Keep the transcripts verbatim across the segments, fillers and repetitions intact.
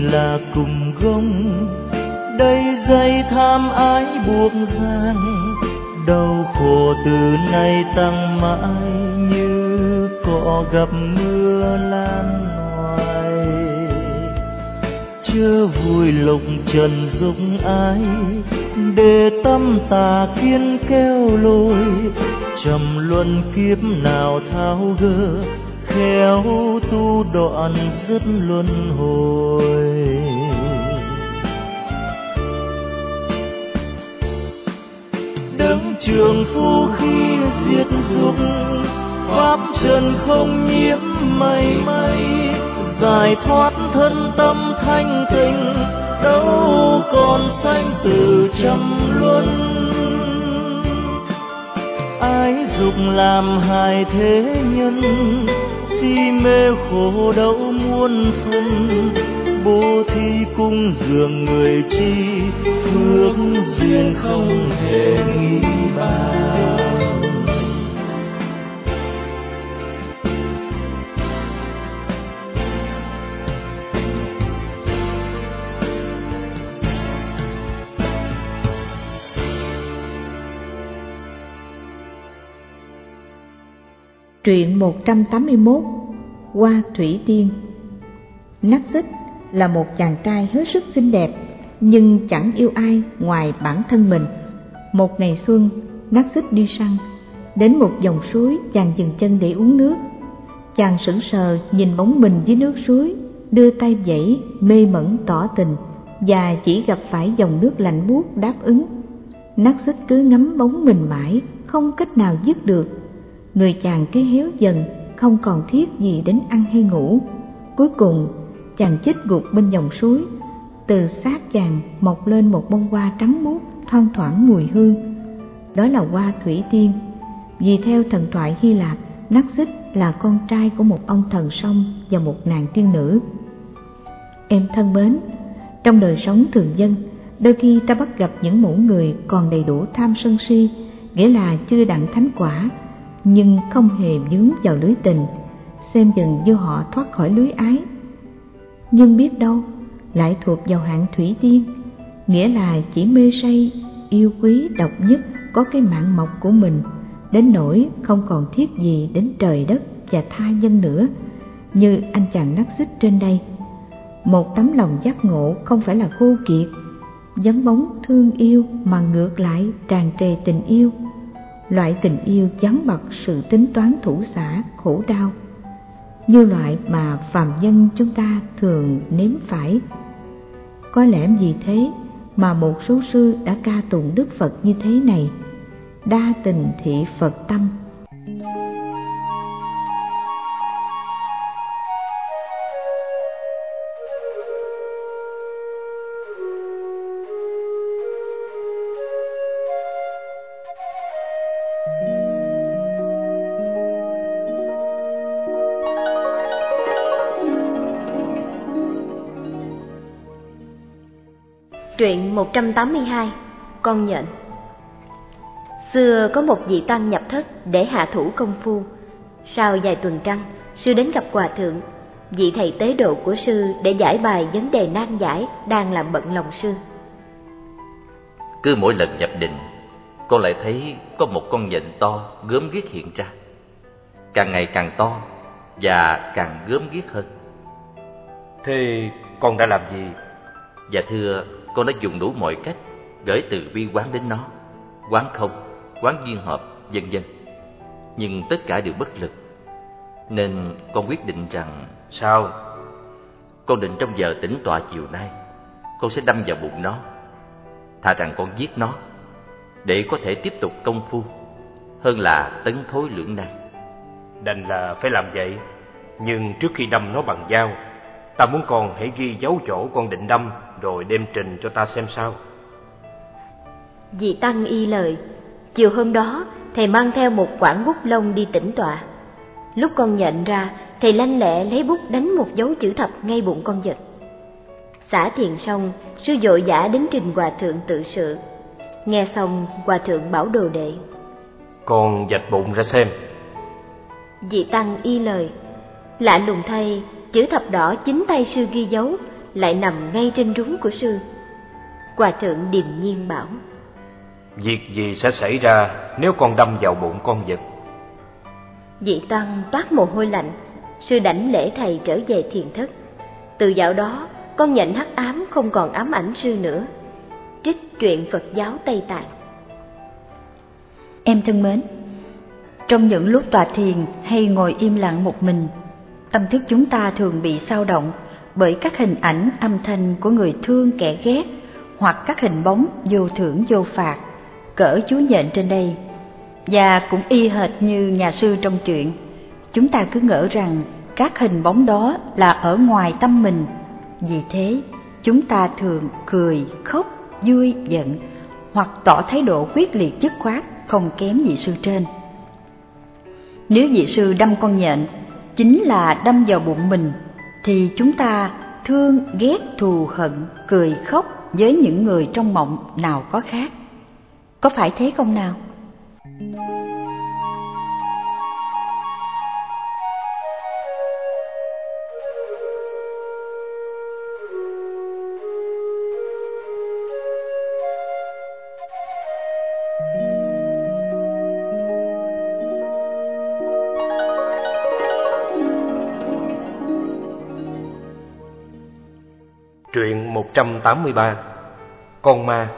là cùng gông, đây dây tham ái buộc ràng, đau khổ từ nay tăng mãi như cỏ gặp mưa lan hoài. Chớ vui lục trần dục ái, để tâm tà kiến kéo lôi, trầm luân kiếp nào tháo gỡ, khéo tu đoạn dứt luân hồi. Đấng trường phu khi diệt dục, pháp trần không nhiễm mảy may, giải thoát thân tâm thanh tịnh, đâu còn sanh tử trăm luân. Ái dục làm hại thế nhân, si mê khổ đau muôn phần, bố thí cung dường người chi, phước duyên không thể nghĩ bàn. Truyện một trăm tám mươi mốt. Hoa Thủy Tiên. Nắc Xích là một chàng trai hết sức xinh đẹp, nhưng chẳng yêu ai ngoài bản thân mình. Một ngày xuân, Nắc Xích đi săn, đến một dòng suối, chàng dừng chân để uống nước. Chàng sững sờ nhìn bóng mình dưới nước suối, đưa tay vẫy, mê mẩn tỏ tình, và chỉ gặp phải dòng nước lạnh buốt đáp ứng. Nắc Xích cứ ngắm bóng mình mãi, không cách nào dứt được. Người chàng cứ héo dần, không còn thiết gì đến ăn hay ngủ. Cuối cùng chàng chết gục bên dòng suối. Từ xác chàng mọc lên một bông hoa trắng muốt, thoang thoảng mùi hương. Đó là hoa Thủy Tiên. Vì theo thần thoại Hy Lạp, Nắc Xích là con trai của một ông thần sông và một nàng tiên nữ. Em thân mến, trong đời sống thường dân, đôi khi ta bắt gặp những mẫu người còn đầy đủ tham sân si, nghĩa là chưa đặng thánh quả, nhưng không hề vướng vào lưới tình, xem dần như họ thoát khỏi lưới ái. Nhưng biết đâu lại thuộc vào hạng Thủy Tiên, nghĩa là chỉ mê say, yêu quý độc nhất, có cái mạng mộc của mình, đến nỗi không còn thiết gì đến trời đất và tha nhân nữa, như anh chàng Nắc Xích trên đây. Một tấm lòng giác ngộ không phải là khô kiệt, vắng bóng thương yêu, mà ngược lại tràn trề tình yêu. Loại tình yêu vắng bặt sự tính toán thủ xả, khổ đau, như loại mà phàm nhân chúng ta thường nếm phải. Có lẽ vì thế mà một số sư đã ca tụng Đức Phật như thế này: đa tình thị Phật tâm. Truyện một trăm tám mươi hai. Con nhện. Xưa có một vị tăng nhập thất để hạ thủ công phu. Sau vài tuần trăng, sư đến gặp hòa thượng, vị thầy tế độ của sư, để giải bài vấn đề nan giải đang làm bận lòng sư. Cứ mỗi lần nhập định, con lại thấy có một con nhện to gớm ghiếc hiện ra, càng ngày càng to và càng gớm ghiếc hơn. Thế con đã làm gì? Dạ thưa, con đã dùng đủ mọi cách, gửi từ bi quán đến nó, quán không, quán duyên hợp, vân vân, nhưng tất cả đều bất lực. Nên con quyết định rằng... Sao? Con định trong giờ tĩnh tọa chiều nay, con sẽ đâm vào bụng nó, thà rằng con giết nó, để có thể tiếp tục công phu, hơn là tấn thối lưỡng nan. Đành là phải làm vậy, nhưng trước khi đâm nó bằng dao, ta muốn con hãy ghi dấu chỗ con định đâm, rồi đem trình cho ta xem sao. Vị tăng y lời. Chiều hôm đó, thầy mang theo một quảng bút lông đi tĩnh tọa. Lúc con nhện ra, thầy lanh lẹ lấy bút đánh một dấu chữ thập ngay bụng con vật. Xả thiền xong, sư vội vã đến trình hòa thượng tự sự. Nghe xong, hòa thượng bảo đồ đệ: Con vạch bụng ra xem. Vị tăng y lời. Lạ lùng thay, chữ thập đỏ chính tay sư ghi dấu, lại nằm ngay trên rúng của sư. Hòa thượng điềm nhiên bảo: Việc gì sẽ xảy ra nếu con đâm vào bụng con vật? Vị tăng toát mồ hôi lạnh. Sư đảnh lễ thầy trở về thiền thất. Từ dạo đó, con nhện hắc ám không còn ám ảnh sư nữa. Trích truyện Phật giáo Tây Tạng. Em thân mến, trong những lúc tọa thiền hay ngồi im lặng một mình, tâm thức chúng ta thường bị xao động bởi các hình ảnh âm thanh của người thương kẻ ghét, hoặc các hình bóng vô thưởng vô phạt, cỡ chú nhện trên đây. Và cũng y hệt như nhà sư trong chuyện, chúng ta cứ ngỡ rằng các hình bóng đó là ở ngoài tâm mình. Vì thế, chúng ta thường cười, khóc, vui, giận, hoặc tỏ thái độ quyết liệt dứt khoát không kém vị sư trên. Nếu vị sư đâm con nhện chính là đâm vào bụng mình, thì chúng ta thương, ghét, thù hận, cười, khóc với những người trong mộng nào có khác. Có phải thế không nào? Truyện một trăm tám mươi ba. Con ma.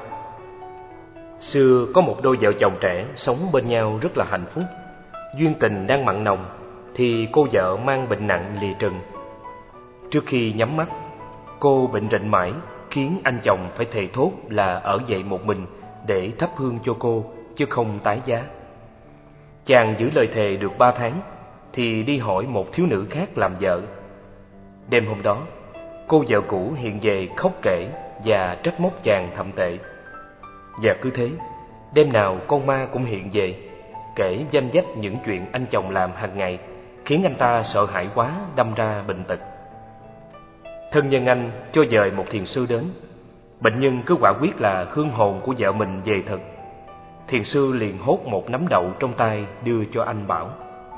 Xưa có một đôi vợ chồng trẻ sống bên nhau rất là hạnh phúc. Duyên tình đang mặn nồng thì cô vợ mang bệnh nặng lìa trần. Trước khi nhắm mắt, cô bệnh rịnh mãi, khiến anh chồng phải thề thốt là ở dậy một mình để thắp hương cho cô, chứ không tái giá. Chàng giữ lời thề được ba tháng thì đi hỏi một thiếu nữ khác làm vợ. Đêm hôm đó, cô vợ cũ hiện về khóc kể và trách móc chàng thậm tệ. Và cứ thế, đêm nào con ma cũng hiện về, kể danh vách những chuyện anh chồng làm hàng ngày, khiến anh ta sợ hãi quá, đâm ra bệnh tật. Thân nhân anh cho dời một thiền sư đến. Bệnh nhân cứ quả quyết là hương hồn của vợ mình về thật. Thiền sư liền hốt một nắm đậu trong tay đưa cho anh bảo: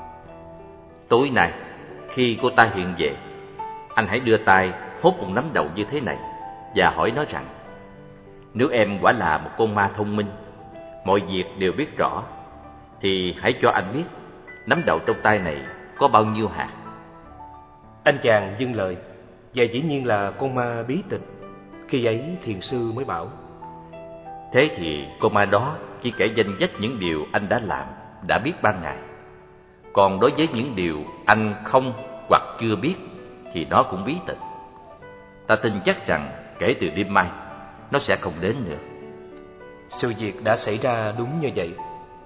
Tối nay, khi cô ta hiện về, anh hãy đưa tay hốt một nắm đậu như thế này và hỏi nó rằng: Nếu em quả là một con ma thông minh, mọi việc đều biết rõ, thì hãy cho anh biết nắm đậu trong tay này có bao nhiêu hạt. Anh chàng dâng lời, và dĩ nhiên là con ma bí tịch. Khi ấy thiền sư mới bảo: Thế thì con ma đó chỉ kể danh vách những điều anh đã làm, đã biết ban ngày. Còn đối với những điều anh không hoặc chưa biết thì nó cũng bí tịch. Ta tin chắc rằng kể từ đêm mai nó sẽ không đến nữa. Sự việc đã xảy ra đúng như vậy.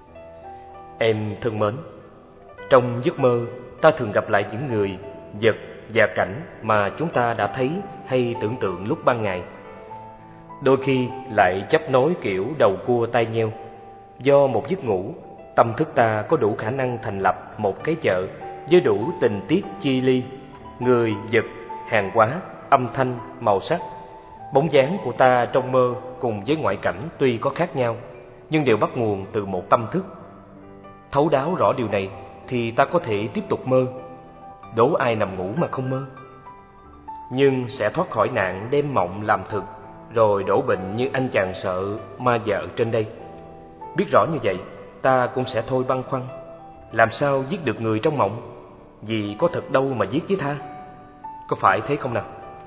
Em thân mến, trong giấc mơ ta thường gặp lại những người, vật và cảnh mà chúng ta đã thấy hay tưởng tượng lúc ban ngày. Đôi khi lại chấp nối kiểu đầu cua tai nheo. Do một giấc ngủ, tâm thức ta có đủ khả năng thành lập một cái chợ với đủ tình tiết chi ly, người, vật, hàng hóa, âm thanh, màu sắc. Bóng dáng của ta trong mơ cùng với ngoại cảnh tuy có khác nhau, nhưng đều bắt nguồn từ một tâm thức. Thấu đáo rõ điều này thì ta có thể tiếp tục mơ. Đố ai nằm ngủ mà không mơ. Nhưng sẽ thoát khỏi nạn đem mộng làm thực, rồi đổ bệnh như anh chàng sợ ma vợ trên đây. Biết rõ như vậy, ta cũng sẽ thôi băn khoăn. Làm sao giết được người trong mộng? Vì có thật đâu mà giết chứ tha. Có phải thế không nào?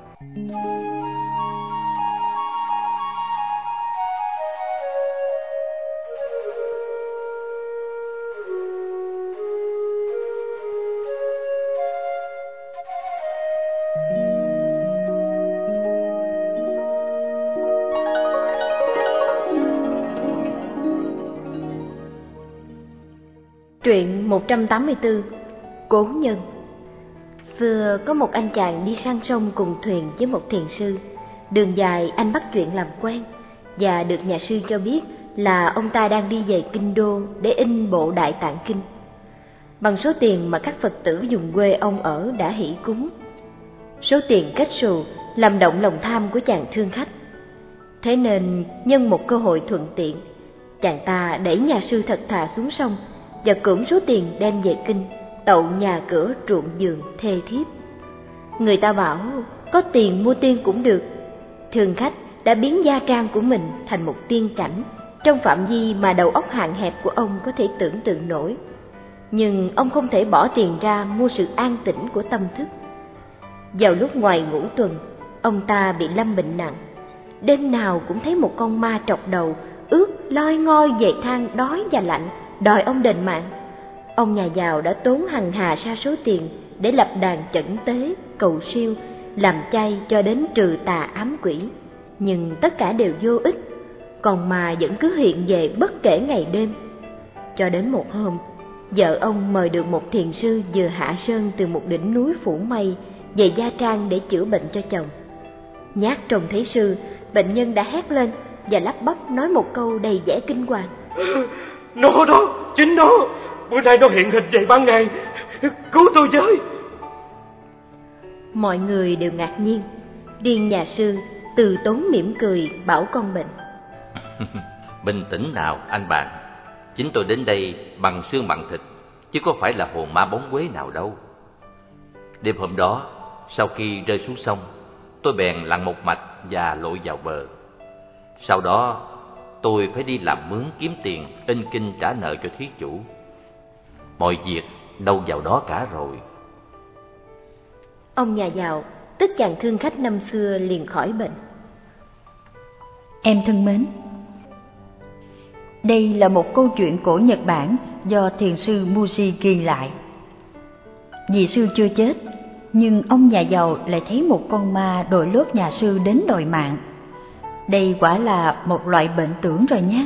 Truyện một trăm tám mươi tư. Cố nhân. Xưa có một anh chàng đi sang sông cùng thuyền với một thiền sư. Đường dài anh bắt chuyện làm quen, và được nhà sư cho biết là ông ta đang đi về Kinh Đô để in bộ Đại Tạng Kinh, bằng số tiền mà các Phật tử dùng quê ông ở đã hỷ cúng. Số tiền kết xù làm động lòng tham của chàng thương khách. Thế nên nhân một cơ hội thuận tiện, chàng ta đẩy nhà sư thật thà xuống sông và cưỡng số tiền đem về kinh, tậu nhà cửa ruộng vườn thê thiếp. Người ta bảo có tiền mua tiên cũng được. Thường khách đã biến gia trang của mình thành một tiên cảnh trong phạm vi mà đầu óc hạn hẹp của ông có thể tưởng tượng nổi. Nhưng ông không thể bỏ tiền ra mua sự an tĩnh của tâm thức. Vào lúc ngoài ngũ tuần, ông ta bị lâm bệnh nặng. Đêm nào cũng thấy một con ma trọc đầu ướt loi ngoi về than đói và lạnh, đòi ông đền mạng. Ông nhà giàu đã tốn hằng hà sa số tiền để lập đàn chẩn tế, cầu siêu, làm chay cho đến trừ tà ám quỷ. Nhưng tất cả đều vô ích, còn ma vẫn cứ hiện về bất kể ngày đêm. Cho đến một hôm, vợ ông mời được một thiền sư vừa hạ sơn từ một đỉnh núi phủ mây về gia trang để chữa bệnh cho chồng. Nhát trông thấy sư, bệnh nhân đã hét lên và lắp bắp nói một câu đầy vẻ kinh hoàng: Nó đó, chính nó, bữa nay nó hiện hình về ban ngày, cứu tôi với. Mọi người đều ngạc nhiên, riêng nhà sư từ tốn mỉm cười bảo con bệnh: Bình tĩnh nào anh bạn, chính tôi đến đây bằng xương bằng thịt, chứ có phải là hồn ma bóng quế nào đâu. Đêm hôm đó, sau khi rơi xuống sông, tôi bèn lặn một mạch và lội vào bờ. Sau đó, tôi phải đi làm mướn kiếm tiền, in kinh trả nợ cho thí chủ. Mọi việc đâu vào đó cả rồi. Ông nhà giàu, tức chàng thương khách năm xưa liền khỏi bệnh. Em thân mến, đây là một câu chuyện cổ Nhật Bản do thiền sư Muji ghi lại. Vị sư chưa chết, nhưng ông nhà giàu lại thấy một con ma đội lốt nhà sư đến đòi mạng. Đây quả là một loại bệnh tưởng rồi nhé.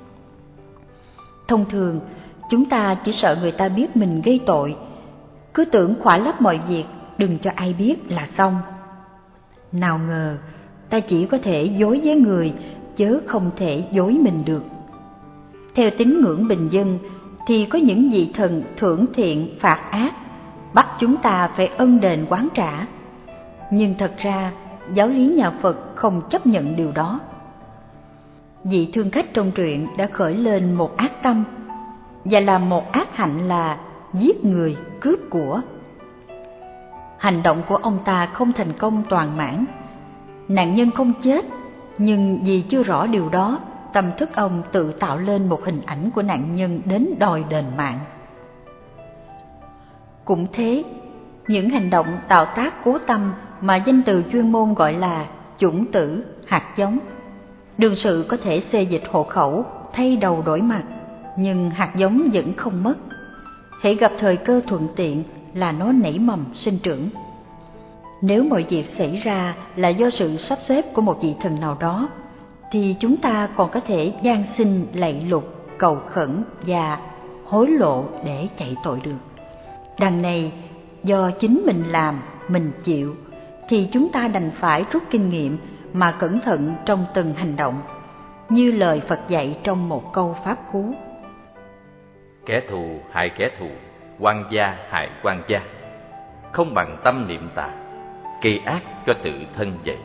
Thông thường, chúng ta chỉ sợ người ta biết mình gây tội, cứ tưởng khỏa lấp mọi việc, đừng cho ai biết là xong. Nào ngờ, ta chỉ có thể dối với người, chớ không thể dối mình được. Theo tín ngưỡng bình dân, thì có những vị thần thưởng thiện phạt ác, bắt chúng ta phải ân đền oán trả. Nhưng thật ra, giáo lý nhà Phật không chấp nhận điều đó. Vị thương khách trong truyện đã khởi lên một ác tâm, và làm một ác hạnh là giết người, cướp của. Hành động của ông ta không thành công toàn mãn. Nạn nhân không chết, nhưng vì chưa rõ điều đó, tâm thức ông tự tạo lên một hình ảnh của nạn nhân đến đòi đền mạng. Cũng thế, những hành động tạo tác cố tâm mà danh từ chuyên môn gọi là chủng tử, hạt giống. Đương sự có thể xê dịch hộ khẩu, thay đầu đổi mặt, nhưng hạt giống vẫn không mất. Hễ gặp thời cơ thuận tiện là nó nảy mầm sinh trưởng. Nếu mọi việc xảy ra là do sự sắp xếp của một vị thần nào đó, thì chúng ta còn có thể van xin lạy lục, cầu khẩn và hối lộ để chạy tội được. Đằng này, do chính mình làm, mình chịu, thì chúng ta đành phải rút kinh nghiệm mà cẩn thận trong từng hành động, như lời Phật dạy trong một câu pháp cú: Kẻ thù hại kẻ thù, quan gia hại quan gia, không bằng tâm niệm tà, gây ác cho tự thân vậy.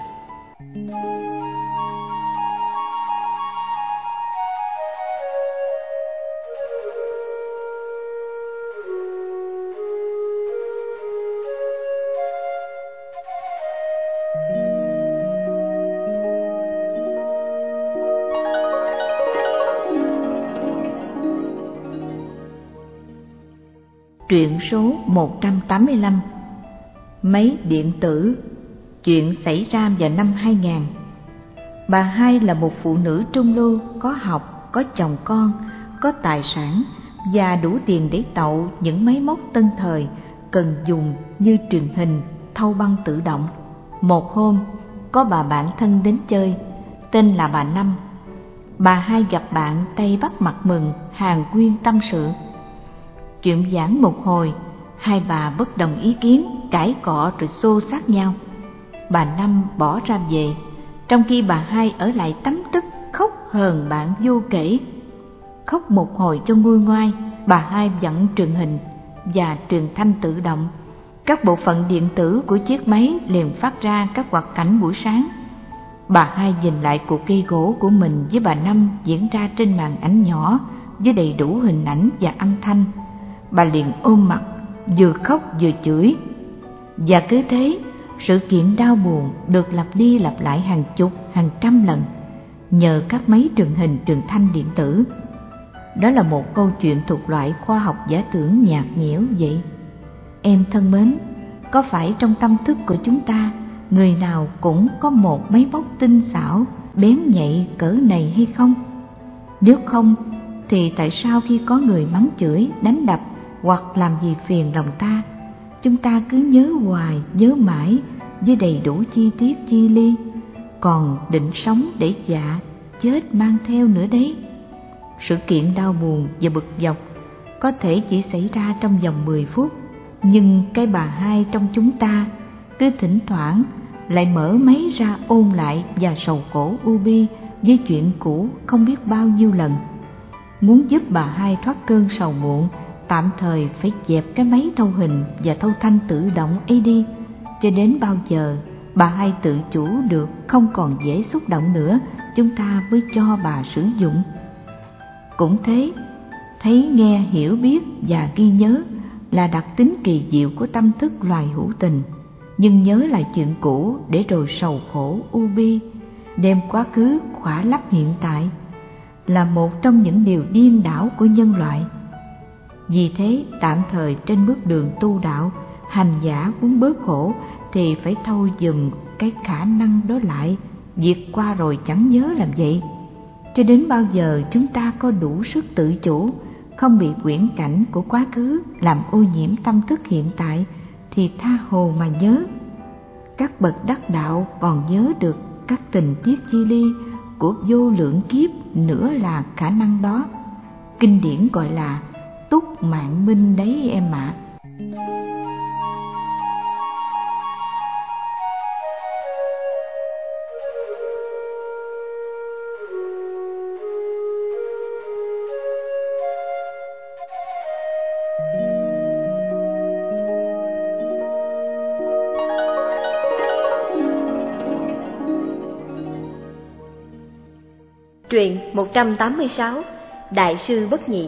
Truyện số một trăm tám mươi lăm, Máy điện tử. Chuyện xảy ra vào năm hai nghìn. Bà Hai là một phụ nữ trung lưu, có học, có chồng con, có tài sản và đủ tiền để tậu những máy móc tân thời cần dùng như truyền hình, thâu băng tự động. Một hôm, có bà bạn thân đến chơi, tên là bà Năm. Bà Hai gặp bạn tay bắt mặt mừng, hàn huyên tâm sự. Chuyện giảng một hồi, hai bà bất đồng ý kiến, cãi cọ rồi xô xát nhau. Bà Năm bỏ ra về, trong khi bà Hai ở lại tấm tức khóc hờn bạn vô kể. Khóc một hồi cho nguôi ngoai, bà Hai vặn truyền hình và truyền thanh tự động. Các bộ phận điện tử của chiếc máy liền phát ra các hoạt cảnh buổi sáng. Bà Hai nhìn lại cuộc gây gỗ của mình với bà Năm diễn ra trên màn ảnh nhỏ với đầy đủ hình ảnh và âm thanh. Bà liền ôm mặt, vừa khóc vừa chửi. Và cứ thế, sự kiện đau buồn được lặp đi lặp lại hàng chục, hàng trăm lần nhờ các máy truyền hình truyền thanh điện tử. Đó là một câu chuyện thuộc loại khoa học giả tưởng nhạt nhẽo vậy. Em thân mến, có phải trong tâm thức của chúng ta, người nào cũng có một máy móc tinh xảo, bén nhạy cỡ này hay không? Nếu không, thì tại sao khi có người mắng chửi, đánh đập hoặc làm gì phiền lòng ta, chúng ta cứ nhớ hoài, nhớ mãi với đầy đủ chi tiết chi ly, còn định sống để dạ, chết mang theo nữa đấy. Sự kiện đau buồn và bực dọc có thể chỉ xảy ra trong vòng mười phút, nhưng cái bà hai trong chúng ta cứ thỉnh thoảng lại mở máy ra ôn lại và sầu khổ u bi với chuyện cũ không biết bao nhiêu lần. Muốn giúp bà hai thoát cơn sầu muộn, tạm thời phải dẹp cái máy thâu hình và thâu thanh tự động ấy đi, cho đến bao giờ bà hai tự chủ được, không còn dễ xúc động nữa, chúng ta mới cho bà sử dụng. Cũng thế, thấy, nghe, hiểu, biết và ghi nhớ là đặc tính kỳ diệu của tâm thức loài hữu tình. Nhưng nhớ lại chuyện cũ để rồi sầu khổ u bi, đem quá khứ khỏa lấp hiện tại, là một trong những điều điên đảo của nhân loại. Vì thế, tạm thời trên bước đường tu đạo, hành giả muốn bớt khổ thì phải thâu dùm cái khả năng đó lại, vượt qua rồi chẳng nhớ làm vậy. Cho đến bao giờ chúng ta có đủ sức tự chủ, không bị quyển cảnh của quá khứ làm ô nhiễm tâm thức hiện tại, thì tha hồ mà nhớ. Các bậc đắc đạo còn nhớ được các tình tiết chi ly của vô lượng kiếp nữa là khả năng đó. Kinh điển gọi là túc mạng minh đấy em ạ. Truyện một trăm tám mươi sáu, Đại sư Bất Nhị.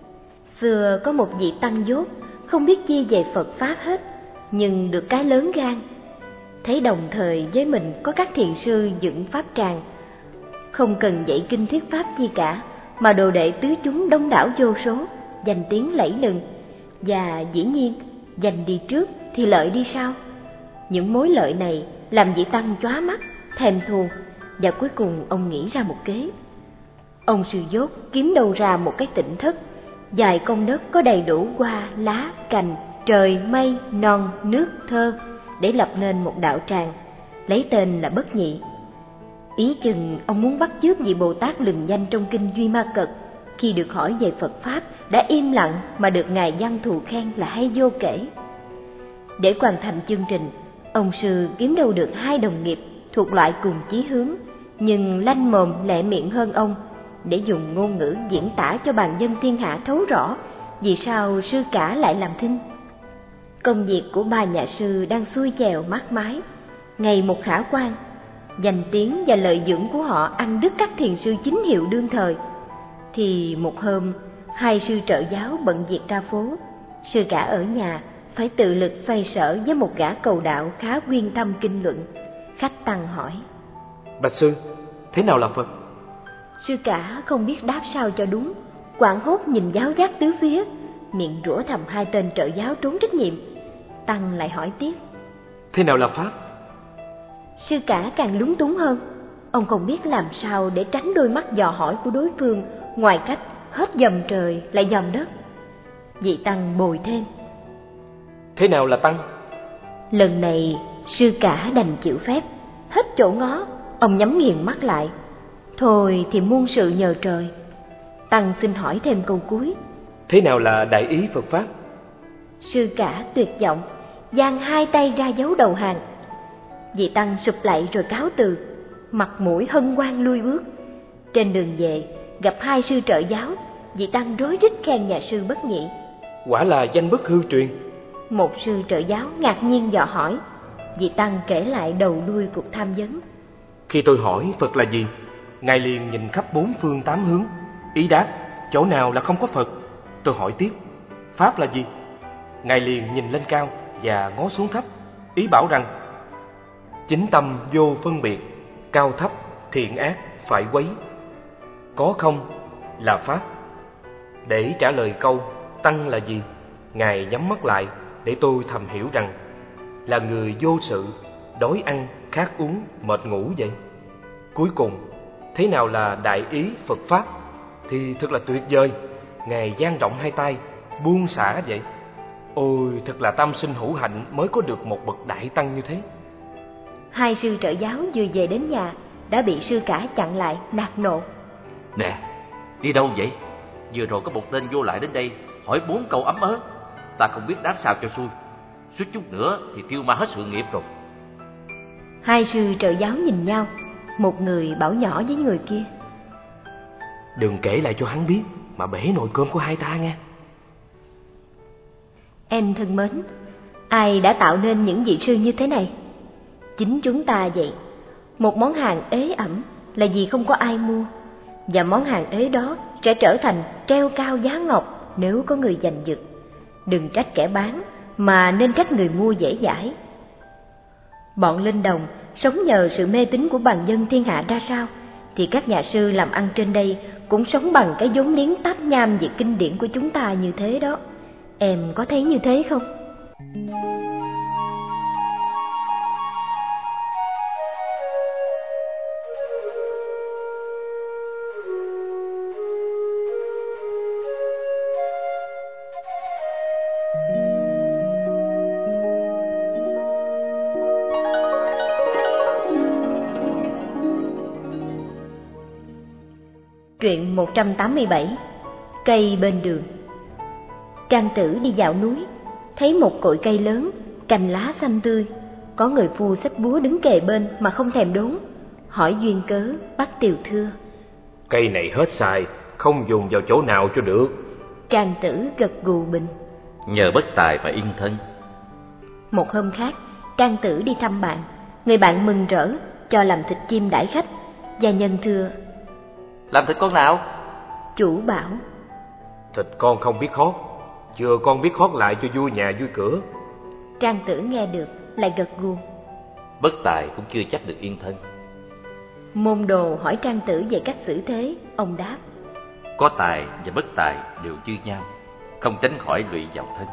Xưa có một vị tăng dốt, không biết chi về Phật Pháp hết, nhưng được cái lớn gan. Thấy đồng thời với mình có các thiền sư dựng pháp tràng, không cần dạy kinh thuyết Pháp chi cả, mà đồ đệ tứ chúng đông đảo vô số, danh tiếng lẫy lừng. Và dĩ nhiên, giành đi trước thì lợi đi sau. Những mối lợi này làm vị tăng chóa mắt, thèm thuồng, và cuối cùng ông nghĩ ra một kế. Ông sư dốt kiếm đâu ra một cái tịnh thất, dài công đất có đầy đủ hoa, lá, cành, trời, mây, non, nước, thơ, để lập nên một đạo tràng, lấy tên là Bất Nhị. Ý chừng ông muốn bắt chước vị Bồ Tát lừng danh trong kinh Duy Ma Cật, khi được hỏi về Phật Pháp đã im lặng mà được Ngài Văn Thù khen là hay vô kể. Để hoàn thành chương trình, ông sư kiếm đâu được hai đồng nghiệp thuộc loại cùng chí hướng, nhưng lanh mồm lẹ miệng hơn ông, để dùng ngôn ngữ diễn tả cho bàn dân thiên hạ thấu rõ vì sao sư cả lại làm thinh. Công việc của ba nhà sư đang xuôi chèo mát mái, ngày một khả quan. Danh tiếng và lợi dưỡng của họ ăn đứt các thiền sư chính hiệu đương thời. Thì một hôm, hai sư trợ giáo bận việc ra phố, sư cả ở nhà phải tự lực xoay sở với một gã cầu đạo khá quyên thâm kinh luận. Khách tăng hỏi: Bạch sư, thế nào là Phật? Sư cả không biết đáp sao cho đúng, hoảng hốt nhìn giáo giác tứ phía, miệng rủa thầm hai tên trợ giáo trốn trách nhiệm. Tăng lại hỏi tiếp: Thế nào là Pháp? Sư cả càng lúng túng hơn, ông không biết làm sao để tránh đôi mắt dò hỏi của đối phương, ngoài cách hết dòm trời lại dòm đất. Vị tăng bồi thêm: Thế nào là Tăng? Lần này sư cả đành chịu phép, hết chỗ ngó, ông nhắm nghiền mắt lại. Thôi thì muôn sự nhờ trời. Tăng xin hỏi thêm câu cuối: Thế nào là đại ý Phật Pháp? Sư cả tuyệt vọng, giang hai tay ra dấu đầu hàng. Vị tăng sụp lạy rồi cáo từ, mặt mũi hân hoan lui bước. Trên đường về, gặp hai sư trợ giáo, vị tăng rối rít khen nhà sư Bất Nhị. Quả là danh bất hư truyền. Một sư trợ giáo ngạc nhiên dò hỏi. Vị tăng kể lại đầu đuôi cuộc tham vấn. Khi tôi hỏi Phật là gì, Ngài liền nhìn khắp bốn phương tám hướng, ý đáp chỗ nào là không có Phật. Tôi hỏi tiếp: Pháp là gì? Ngài liền nhìn lên cao và ngó xuống thấp, ý bảo rằng chính tâm vô phân biệt, cao thấp, thiện ác, phải quấy. Có không là pháp. Để trả lời câu tăng là gì, Ngài nhắm mắt lại để tôi thầm hiểu rằng là người vô sự, đói ăn, khát uống, mệt ngủ vậy. Cuối cùng, thế nào là đại ý Phật Pháp thì thật là tuyệt vời. Ngài dang rộng hai tay, buông xả vậy. Ôi, thật là tam sinh hữu hạnh mới có được một bậc đại tăng như thế. Hai sư trợ giáo vừa về đến nhà đã bị sư cả chặn lại, nạt nộ. Nè, đi đâu vậy? Vừa rồi có một tên vô lại đến đây hỏi bốn câu ấm ớ, ta không biết đáp sao cho xuôi. Suýt chút nữa thì tiêu ma hết sự nghiệp rồi. Hai sư trợ giáo nhìn nhau, một người bảo nhỏ với người kia: Đừng kể lại cho hắn biết mà bể nồi cơm của hai ta nghe. Em thân mến, ai đã tạo nên những vị sư như thế này? Chính chúng ta vậy. Một món hàng ế ẩm là vì không có ai mua, và món hàng ế đó sẽ trở thành treo cao giá ngọc nếu có người giành giật. Đừng trách kẻ bán, mà nên trách người mua dễ dãi. Bọn linh đồng sống nhờ sự mê tín của bằng dân thiên hạ ra sao, thì các nhà sư làm ăn trên đây cũng sống bằng cái vốn liếng táp nham về kinh điển của chúng ta như thế đó. Em có thấy như thế không? Truyện một trăm tám mươi bảy. Cây bên đường. Trang Tử đi dạo núi, thấy một cội cây lớn, cành lá xanh tươi. Có người phu xách búa đứng kề bên mà không thèm đốn. Hỏi duyên cớ, bắt tiều thưa: Cây này hết xài, không dùng vào chỗ nào cho được. Trang Tử gật gù bình: Nhờ bất tài mà yên thân. Một hôm khác, Trang Tử đi thăm bạn. Người bạn mừng rỡ cho làm thịt chim đãi khách. Gia nhân thưa: Làm thịt con nào? Chủ bảo: Thịt con không biết hót, chưa con biết hót lại cho vui nhà vui cửa. Trang Tử nghe được lại gật gù. Bất tài cũng chưa chắc được yên thân. Môn đồ hỏi Trang Tử về cách xử thế. Ông đáp: Có tài và bất tài đều như nhau, không tránh khỏi lụy vào thân.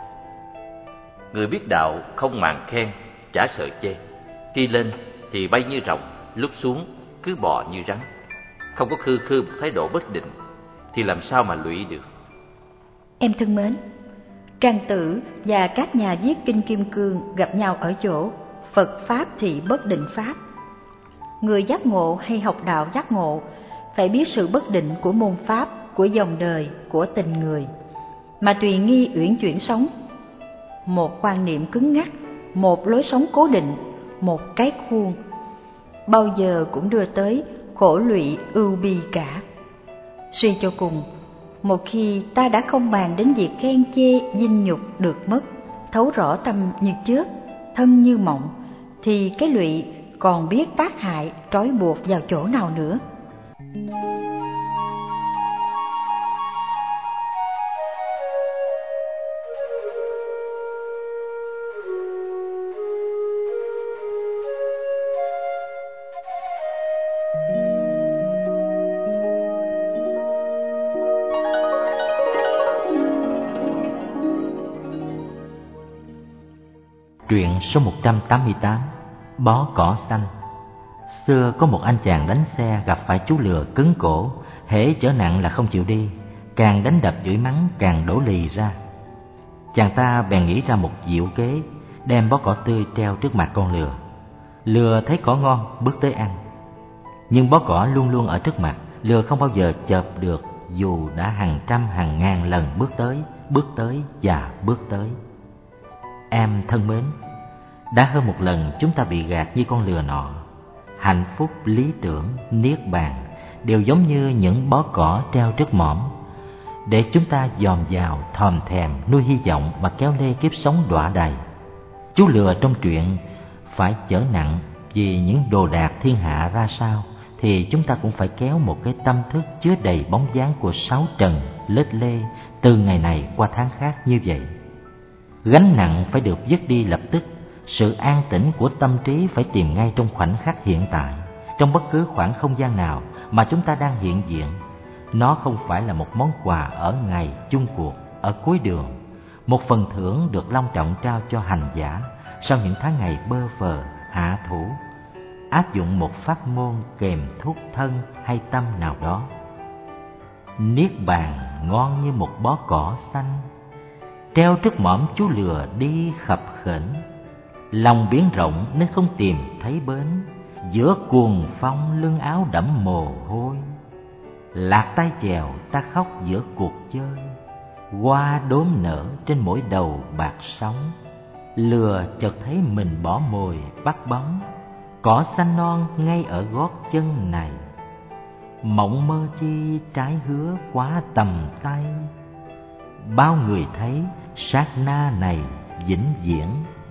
Người biết đạo không màng khen, chả sợ chê. Khi lên thì bay như rồng, lúc xuống cứ bò như rắn. Không có khư khư một thái độ bất định thì làm sao mà lụy được. Em thân mến, Trang Tử và các nhà viết kinh Kim Cương gặp nhau ở chỗ Phật Pháp thì bất định Pháp. Người giác ngộ hay học đạo giác ngộ phải biết sự bất định của môn Pháp, của dòng đời, của tình người, mà tùy nghi uyển chuyển sống. Một quan niệm cứng ngắc, một lối sống cố định, một cái khuôn, bao giờ cũng đưa tới khổ lụy ưu bi cả. Suy cho cùng, một khi ta đã không bàn đến việc khen chê, dinh nhục được mất, thấu rõ tâm như trước, thân như mộng, thì cái lụy còn biết tác hại trói buộc vào chỗ nào nữa. Truyện số một trăm tám mươi tám. Bó cỏ xanh. Xưa có một anh chàng đánh xe gặp phải chú lừa cứng cổ, hễ chở nặng là không chịu đi, càng đánh đập chửi mắng càng đổ lì ra. Chàng ta bèn nghĩ ra một diệu kế, đem bó cỏ tươi treo trước mặt con lừa. Lừa thấy cỏ ngon bước tới ăn, nhưng bó cỏ luôn luôn ở trước mặt, lừa không bao giờ chộp được dù đã hàng trăm hàng ngàn lần bước tới, bước tới và bước tới. Em thân mến, đã hơn một lần chúng ta bị gạt như con lừa nọ. Hạnh phúc, lý tưởng, niết bàn đều giống như những bó cỏ treo trước mỏm, để chúng ta dòm vào, thòm thèm, nuôi hy vọng mà kéo lê kiếp sống đọa đầy. Chú lừa trong truyện phải chở nặng vì những đồ đạc thiên hạ ra sao, thì chúng ta cũng phải kéo một cái tâm thức chứa đầy bóng dáng của sáu trần lết lê từ ngày này qua tháng khác như vậy. Gánh nặng phải được dứt đi lập tức, Sự an tĩnh của tâm trí phải tìm ngay trong khoảnh khắc hiện tại, trong bất cứ khoảng không gian nào mà chúng ta đang hiện diện. Nó không phải là một món quà ở ngày chung cuộc, ở cuối đường, một phần thưởng được long trọng trao cho hành giả sau những tháng ngày bơ phờ, hạ thủ, áp dụng một pháp môn kèm thuốc thân hay tâm nào đó. Niết bàn ngon như một bó cỏ xanh, treo trước mõm chú lừa đi khập khểnh. Lòng biển rộng nên không tìm thấy bến, giữa cuồng phong lưng áo đẫm mồ hôi. Lạc tay chèo ta khóc giữa cuộc chơi, hoa đốm nở trên mỗi đầu bạc sóng. Lừa chợt thấy mình bỏ mồi bắt bóng, cỏ xanh non ngay ở gót chân này. Mộng mơ chi trái hứa quá tầm tay, bao người thấy sát na này vĩnh viễn.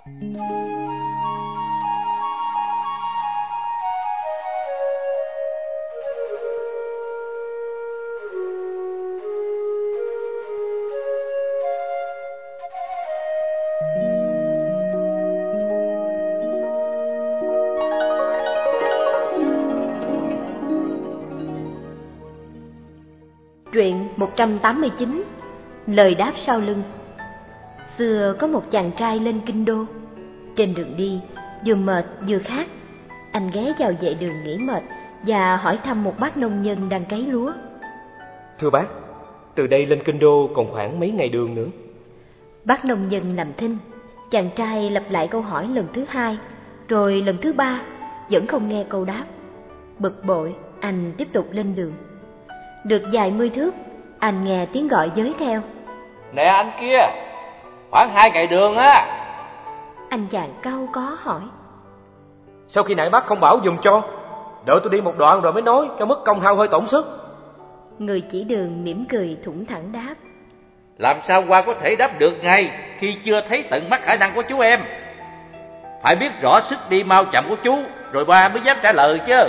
Truyện một trăm tám mươi chín. Lời đáp sau lưng. Xưa có một chàng trai lên kinh đô. Trên đường đi, vừa mệt vừa khát, anh ghé vào vệ đường nghỉ mệt và hỏi thăm một bác nông dân đang cấy lúa. Thưa bác, từ đây lên kinh đô còn khoảng mấy ngày đường nữa? Bác nông dân làm thinh. Chàng trai lặp lại câu hỏi lần thứ hai, rồi lần thứ ba, vẫn không nghe câu đáp. Bực bội, anh tiếp tục lên đường. Được vài mươi thước, anh nghe tiếng gọi giới theo. Nè anh kia, khoảng hai ngày đường á. Anh chàng cau có hỏi. Sao khi nãy bác không bảo dùng cho? Đợi tôi đi một đoạn rồi mới nói, cho mất công hao hơi tổn sức. Người chỉ đường mỉm cười thủng thẳng đáp. Làm sao qua có thể đáp được ngay khi chưa thấy tận mắt khả năng của chú em? Phải biết rõ sức đi mau chậm của chú, rồi ba mới dám trả lời chứ.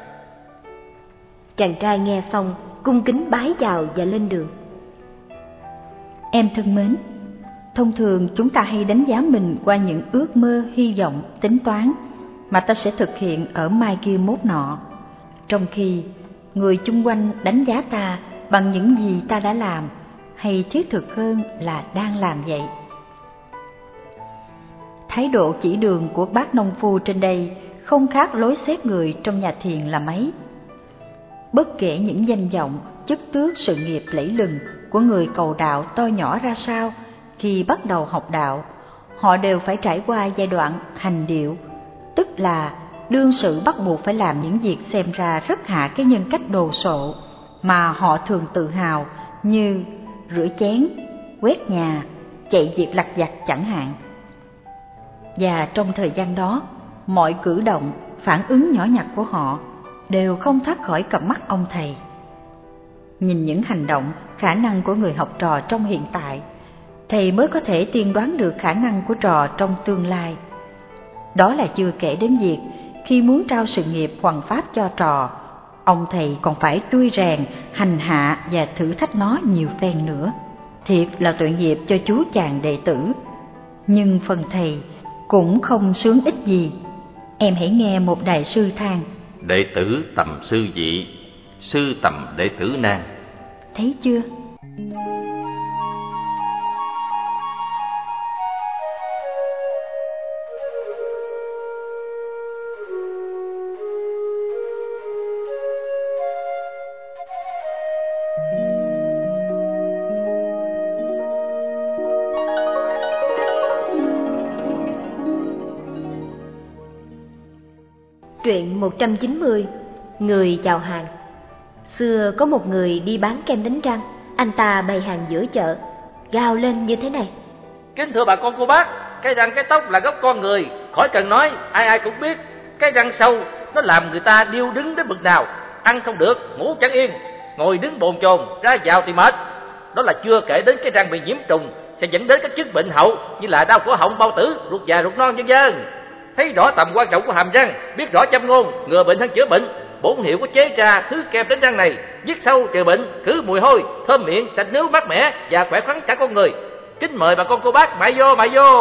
Chàng trai nghe xong, cung kính bái chào và lên đường. Em thân mến, thông thường chúng ta hay đánh giá mình qua những ước mơ, hy vọng, tính toán mà ta sẽ thực hiện ở mai kia mốt nọ, trong khi người chung quanh đánh giá ta bằng những gì ta đã làm, hay thiết thực hơn là đang làm vậy. Thái độ chỉ đường của bác nông phu trên đây không khác lối xét người trong nhà thiền là mấy. Bất kể những danh vọng, chức tước, sự nghiệp lẫy lừng của người cầu đạo to nhỏ ra sao, khi bắt đầu học đạo, họ đều phải trải qua giai đoạn hành điệu, tức là đương sự bắt buộc phải làm những việc xem ra rất hạ cái nhân cách đồ sộ mà họ thường tự hào, như rửa chén, quét nhà, chạy việc lặt vặt chẳng hạn. Và trong thời gian đó, mọi cử động, phản ứng nhỏ nhặt của họ đều không thoát khỏi cặp mắt ông thầy. Nhìn những hành động, khả năng của người học trò trong hiện tại, thầy mới có thể tiên đoán được khả năng của trò trong tương lai. Đó là chưa kể đến việc khi muốn trao sự nghiệp hoằng pháp cho trò, ông thầy còn phải trui rèn, hành hạ và thử thách nó nhiều phen nữa. Thiệt là tội nghiệp cho chú chàng đệ tử. Nhưng phần thầy cũng không sướng ích gì. Em hãy nghe một đại sư than: đệ tử tầm sư dị, sư tầm đệ tử nan. Thấy chưa? Truyện một trăm chín mươi. Người chào hàng. Xưa có một người đi bán kem đánh răng. Anh ta bày hàng giữa chợ, gào lên như thế này: kính thưa bà con cô bác, cái răng cái tóc là gốc con người, khỏi cần nói, ai ai cũng biết. Cái răng sâu nó làm người ta điêu đứng đến bực nào, ăn không được, ngủ chẳng yên, ngồi đứng bồn chồn, ra vào thì mệt. Đó là chưa kể đến cái răng bị nhiễm trùng sẽ dẫn đến các chứng bệnh hậu như là đau cổ họng, bao tử, ruột già, ruột non vân vân. Thấy rõ tầm quan trọng của hàm răng, biết rõ châm ngôn, ngừa bệnh hơn chữa bệnh, bổn hiệu có chế ra thứ kem đánh răng này, dứt sâu trừ bệnh, khử mùi hôi, thơm miệng, sạch nước, mát mẻ và khỏe khoắn cả con người. Kính mời bà con cô bác mại vô, mại vô.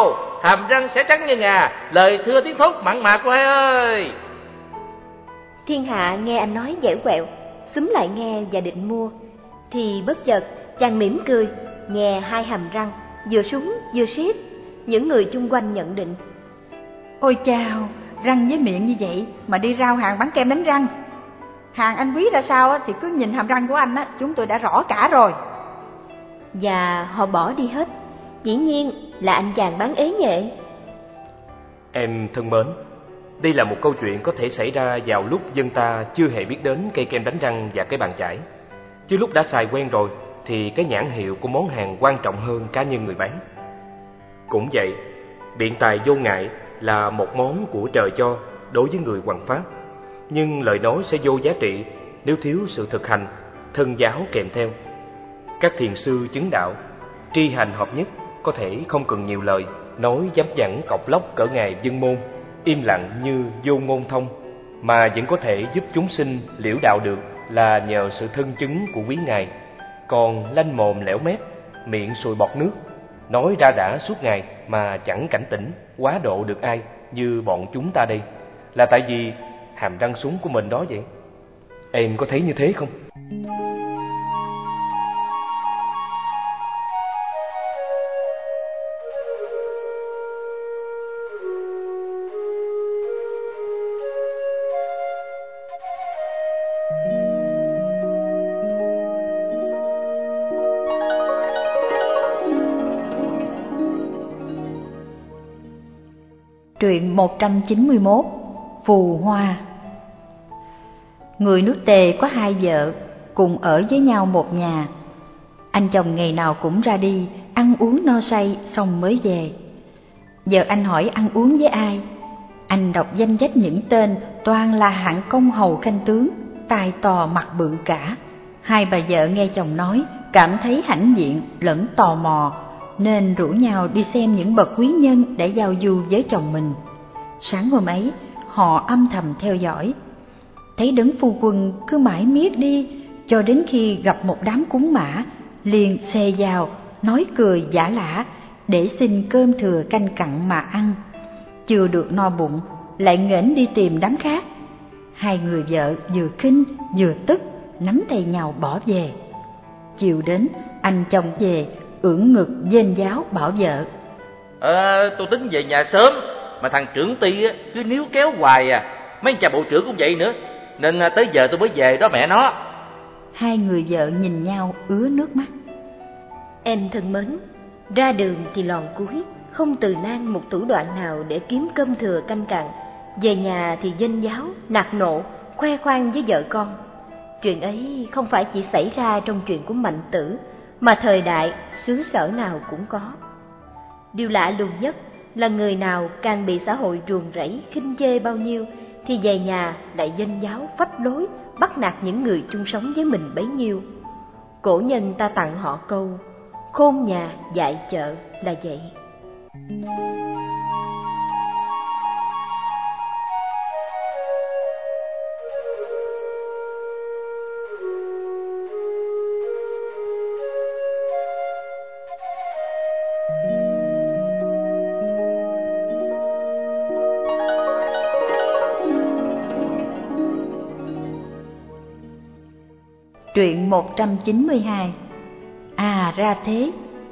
hàm răng sẽ trắng như ngà, lời thưa tiếng thốt mặn mà cô hai ơi. Thiên Hạ nghe anh nói dẻo quẹo, xúm lại nghe và định mua, thì bất chợt chàng mỉm cười, nhè hai hàm răng, vừa súng vừa siết. Những người chung quanh nhận định: Ôi chao, răng với miệng như vậy mà đi rao hàng bán kem đánh răng. Hàng anh quý ra sao thì cứ nhìn hàm răng của anh á, chúng tôi đã rõ cả rồi. Và họ bỏ đi hết. Dĩ nhiên là anh chàng bán ế nhệ. Em thân mến, đây là một câu chuyện có thể xảy ra vào lúc dân ta chưa hề biết đến cây kem đánh răng và cái bàn chải. Chứ lúc đã xài quen rồi thì cái nhãn hiệu của món hàng quan trọng hơn cá nhân người bán. Cũng vậy, biện tài vô ngại là một món của trời cho đối với người hoằng pháp, nhưng lời nói sẽ vô giá trị nếu thiếu sự thực hành, thân giáo kèm theo. Các thiền sư chứng đạo, tri hành hợp nhất có thể không cần nhiều lời, nói dám dẳng cọc lóc cỡ ngài Dân Môn, im lặng như vô ngôn thông, mà vẫn có thể giúp chúng sinh liễu đạo được là nhờ sự thân chứng của quý ngài. Còn lanh mồm lẻo mép, miệng sùi bọt nước, nói ra đã suốt ngày mà chẳng cảnh tỉnh quá độ được ai như bọn chúng ta đây, là tại vì hàm răng súng của mình đó vậy. Em có thấy như thế không? Truyện một trăm chín mươi mốt. Phù hoa. Người nước Tề có hai vợ, cùng ở với nhau một nhà. Anh chồng ngày nào cũng ra đi, ăn uống no say xong mới về. Giờ anh hỏi ăn uống với ai? Anh đọc danh sách những tên toàn là hạng công hầu khanh tướng, tài to mặt bự cả. Hai bà vợ nghe chồng nói, cảm thấy hãnh diện lẫn tò mò, nên rủ nhau đi xem những bậc quý nhân để giao du với chồng mình. Sáng hôm ấy, họ âm thầm theo dõi. Thấy đấng phu quân cứ mãi miết đi, cho đến khi gặp một đám cúng mã, liền xề vào, nói cười giả lả, để xin cơm thừa canh cặn mà ăn. Chưa được no bụng, lại nghển đi tìm đám khác. Hai người vợ vừa kinh vừa tức, nắm tay nhau bỏ về. Chiều đến, anh chồng về, ưỡn ngực dên giáo bảo vợ: Ờ, tôi tính về nhà sớm, mà thằng trưởng ty á, cứ níu kéo hoài à. Mấy cha bộ trưởng cũng vậy nữa, nên tới giờ tôi mới về đó mẹ nó. Hai người vợ nhìn nhau ứa nước mắt. Em thân mến, ra đường thì lòn cuối, không từ nan một thủ đoạn nào để kiếm cơm thừa canh cặn. Về nhà thì dên giáo, nạt nộ, khoe khoang với vợ con. Chuyện ấy không phải chỉ xảy ra trong chuyện của Mạnh Tử, mà thời đại, xứ sở nào cũng có. Điều lạ lùng nhất là người nào càng bị xã hội ruồng rẫy, khinh chê bao nhiêu, thì về nhà lại dên giáo, phách lối, bắt nạt những người chung sống với mình bấy nhiêu. Cổ nhân ta tặng họ câu: khôn nhà dạy chợ là vậy. Truyện một trăm chín mươi hai. À ra thế.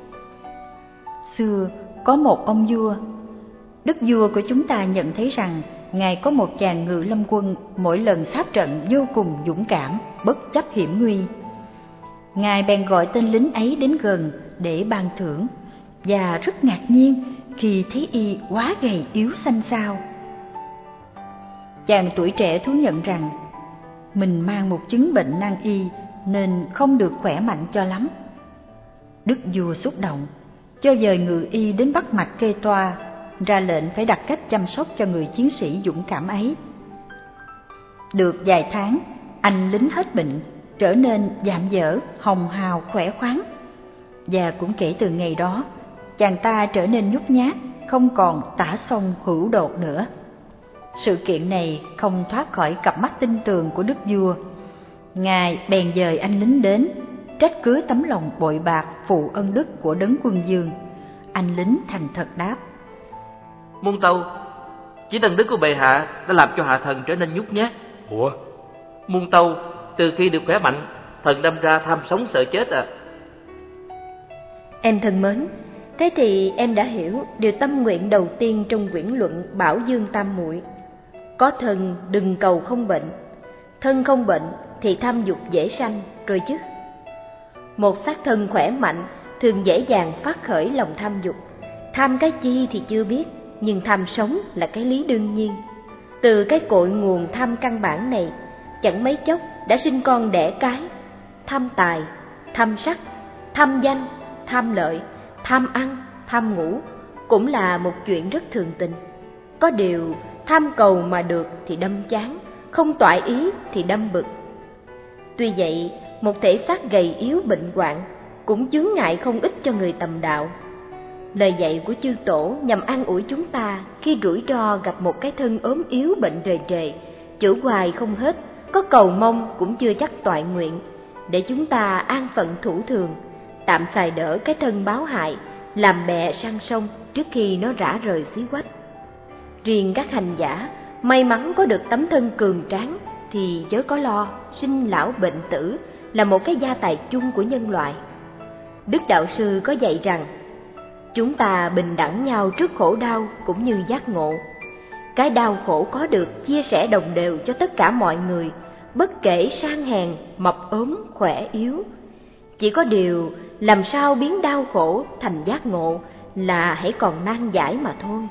Xưa có một ông vua. Đức vua của chúng ta nhận thấy rằng ngài có một chàng ngự lâm quân mỗi lần sáp trận vô cùng dũng cảm, bất chấp hiểm nguy. Ngài bèn gọi tên lính ấy đến gần để ban thưởng, và rất ngạc nhiên khi thấy y quá gầy yếu xanh xao. Chàng tuổi trẻ thú nhận rằng mình mang một chứng bệnh nan y nên không được khỏe mạnh cho lắm. Đức vua xúc động, cho dời ngự y đến bắt mặt kê toa, ra lệnh phải đặt cách chăm sóc cho người chiến sĩ dũng cảm ấy. Được vài tháng, anh lính hết bệnh, trở nên dạm dở, hồng hào, khỏe khoắn. Và cũng kể từ ngày đó, chàng ta trở nên nhút nhát, không còn tả song hữu đột nữa. Sự kiện này không thoát khỏi cặp mắt tinh tường của đức vua. Ngài bèn dời anh lính đến, trách cứ tấm lòng bội bạc phụ ân đức của đấng quân vương. Anh lính thành thật đáp: Muôn Tâu, chỉ ân đức của bệ hạ đã làm cho hạ thần trở nên nhút nhát. Ủa? Muôn Tâu, từ khi được khỏe mạnh, thần đâm ra tham sống sợ chết à. Em thân mến, thế thì em đã hiểu điều tâm nguyện đầu tiên trong quyển luận Bảo Dương Tam Muội. Có thân đừng cầu không bệnh, thân không bệnh thì tham dục dễ sanh rồi chứ. Một xác thân khỏe mạnh thường dễ dàng phát khởi lòng tham dục. Tham cái chi thì chưa biết, nhưng tham sống là cái lý đương nhiên. Từ cái cội nguồn tham căn bản này, chẳng mấy chốc đã sinh con đẻ cái. Tham tài, tham sắc, tham danh, tham lợi, tham ăn, tham ngủ cũng là một chuyện rất thường tình. Có điều tham cầu mà được thì đâm chán, không toại ý thì đâm bực. Tuy vậy, một thể xác gầy yếu bệnh hoạn cũng chướng ngại không ít cho người tầm đạo. Lời dạy của chư tổ nhằm an ủi chúng ta khi rủi ro gặp một cái thân ốm yếu bệnh rề rề, chữa hoài không hết, có cầu mong cũng chưa chắc toại nguyện, để chúng ta an phận thủ thường, tạm xài đỡ cái thân báo hại, làm bè sang sông trước khi nó rã rời xí quách. Riêng các hành giả may mắn có được tấm thân cường tráng thì chớ có lo, sinh lão bệnh tử là một cái gia tài chung của nhân loại. Đức Đạo Sư có dạy rằng, chúng ta bình đẳng nhau trước khổ đau cũng như giác ngộ. Cái đau khổ có được chia sẻ đồng đều cho tất cả mọi người, bất kể sang hèn, mập ốm, khỏe yếu. Chỉ có điều làm sao biến đau khổ thành giác ngộ là hãy còn nan giải mà thôi.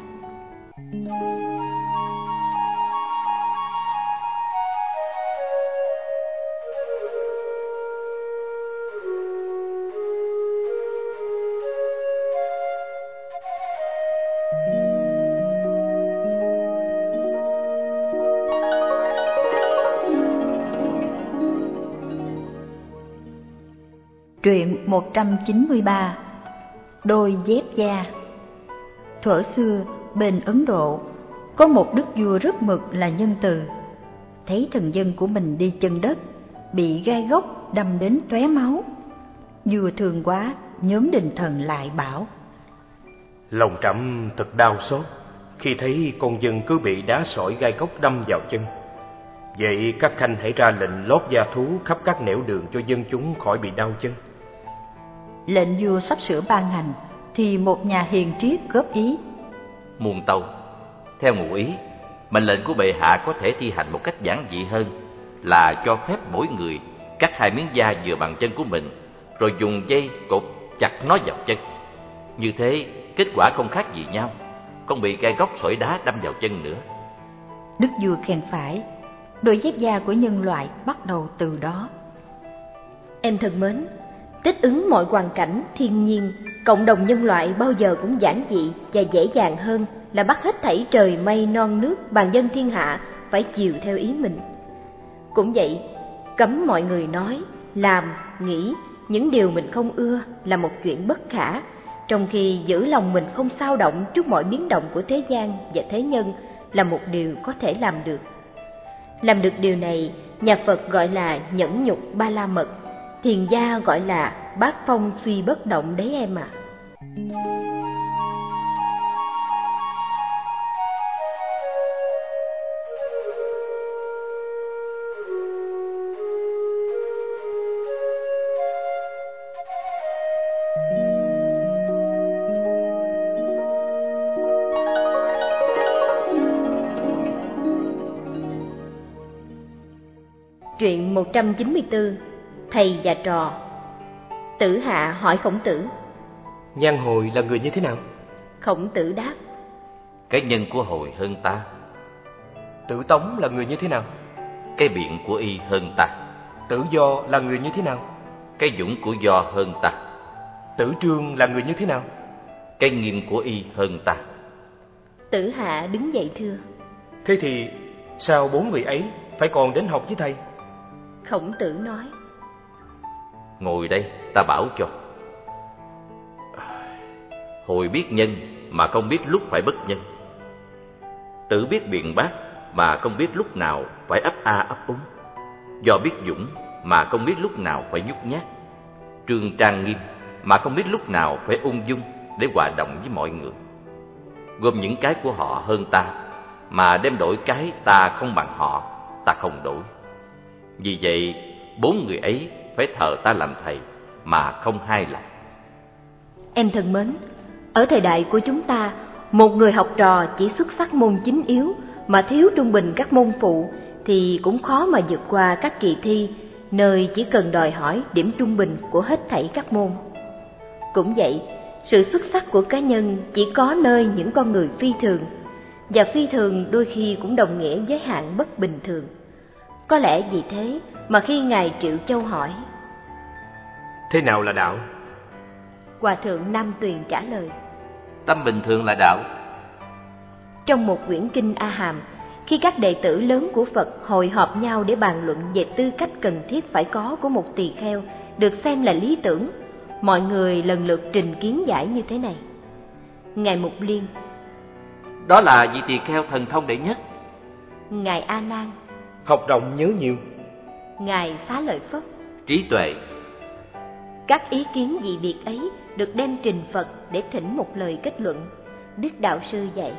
Truyện một trăm chín mươi ba. Đôi dép da. Thuở xưa, bên Ấn Độ, có một đức vua rất mực là nhân từ. Thấy thần dân của mình đi chân đất, bị gai góc đâm đến tóe máu. Vua thương quá, nhóm đình thần lại bảo: Lòng trẫm thật đau xót khi thấy con dân cứ bị đá sỏi gai góc đâm vào chân. Vậy các khanh hãy ra lệnh lót da thú khắp các nẻo đường cho dân chúng khỏi bị đau chân. Lệnh vua sắp sửa ban hành thì một nhà hiền triết góp ý: Muôn Tâu, theo ngụ ý, mệnh lệnh của bệ hạ có thể thi hành một cách giản dị hơn, là cho phép mỗi người cắt hai miếng da vừa bằng chân của mình, rồi dùng dây cột chặt nó vào chân. Như thế kết quả không khác gì nhau, không bị gai góc sỏi đá đâm vào chân nữa. Đức vua khen phải. Đôi dép da của nhân loại bắt đầu từ đó. Em thân mến, thích ứng mọi hoàn cảnh thiên nhiên, cộng đồng nhân loại bao giờ cũng giản dị và dễ dàng hơn là bắt hết thảy trời mây non nước bàn dân thiên hạ phải chiều theo ý mình. Cũng vậy, cấm mọi người nói, làm, nghĩ những điều mình không ưa là một chuyện bất khả, trong khi giữ lòng mình không xao động trước mọi biến động của thế gian và thế nhân là một điều có thể làm được. Làm được điều này, nhà Phật gọi là nhẫn nhục ba la mật, thiền gia gọi là bát phong suy bất động đấy em ạ. À. Truyện một trăm chín mươi tư. Thầy và trò. Tử Hạ hỏi Khổng Tử: Nhan Hồi là người như thế nào? Khổng Tử đáp: Cái nhân của Hồi hơn ta. Tử Tống là người như thế nào? Cái biện của y hơn ta. Tử Do là người như thế nào? Cái dũng của Do hơn ta. Tử Trương là người như thế nào? Cái nghiêm của y hơn ta. Tử Hạ đứng dậy thưa: Thế thì sao bốn người ấy phải còn đến học với thầy? Khổng Tử nói: Ngồi đây, ta bảo cho. Hồi biết nhân mà không biết lúc phải bất nhân. Tử biết biện bác mà không biết lúc nào phải ấp a ấp úng. Do biết dũng mà không biết lúc nào phải nhút nhát. Trương trang nghiêm mà không biết lúc nào phải ung dung để hòa đồng với mọi người. gom những cái của họ hơn ta, mà đem đổi cái ta không bằng họ, ta không đổi. Vì vậy, bốn người ấy phải thờ ta làm thầy, mà không hai lòng. Em thân mến, ở thời đại của chúng ta, một người học trò chỉ xuất sắc môn chính yếu mà thiếu trung bình các môn phụ thì cũng khó mà vượt qua các kỳ thi, nơi chỉ cần đòi hỏi điểm trung bình của hết thảy các môn. Cũng vậy, sự xuất sắc của cá nhân chỉ có nơi những con người phi thường, và phi thường đôi khi cũng đồng nghĩa giới hạn bất bình thường. Có lẽ vì thế mà khi Ngài Triệu Châu hỏi: thế nào là đạo? Hòa thượng Nam Tuyền trả lời: Tâm bình thường là đạo. Trong một quyển kinh A Hàm, khi các đệ tử lớn của Phật hội họp nhau để bàn luận về tư cách cần thiết phải có của một tỳ kheo được xem là lý tưởng, mọi người lần lượt trình kiến giải như thế này. Ngài Mục Liên: Đó là vị tỳ kheo thần thông đệ nhất. Ngài A Nan: Học rộng nhớ nhiều. Ngài Xá Lợi Phất: Trí tuệ. Các ý kiến dị biệt ấy được đem trình Phật để thỉnh một lời kết luận. Đức Đạo Sư dạy: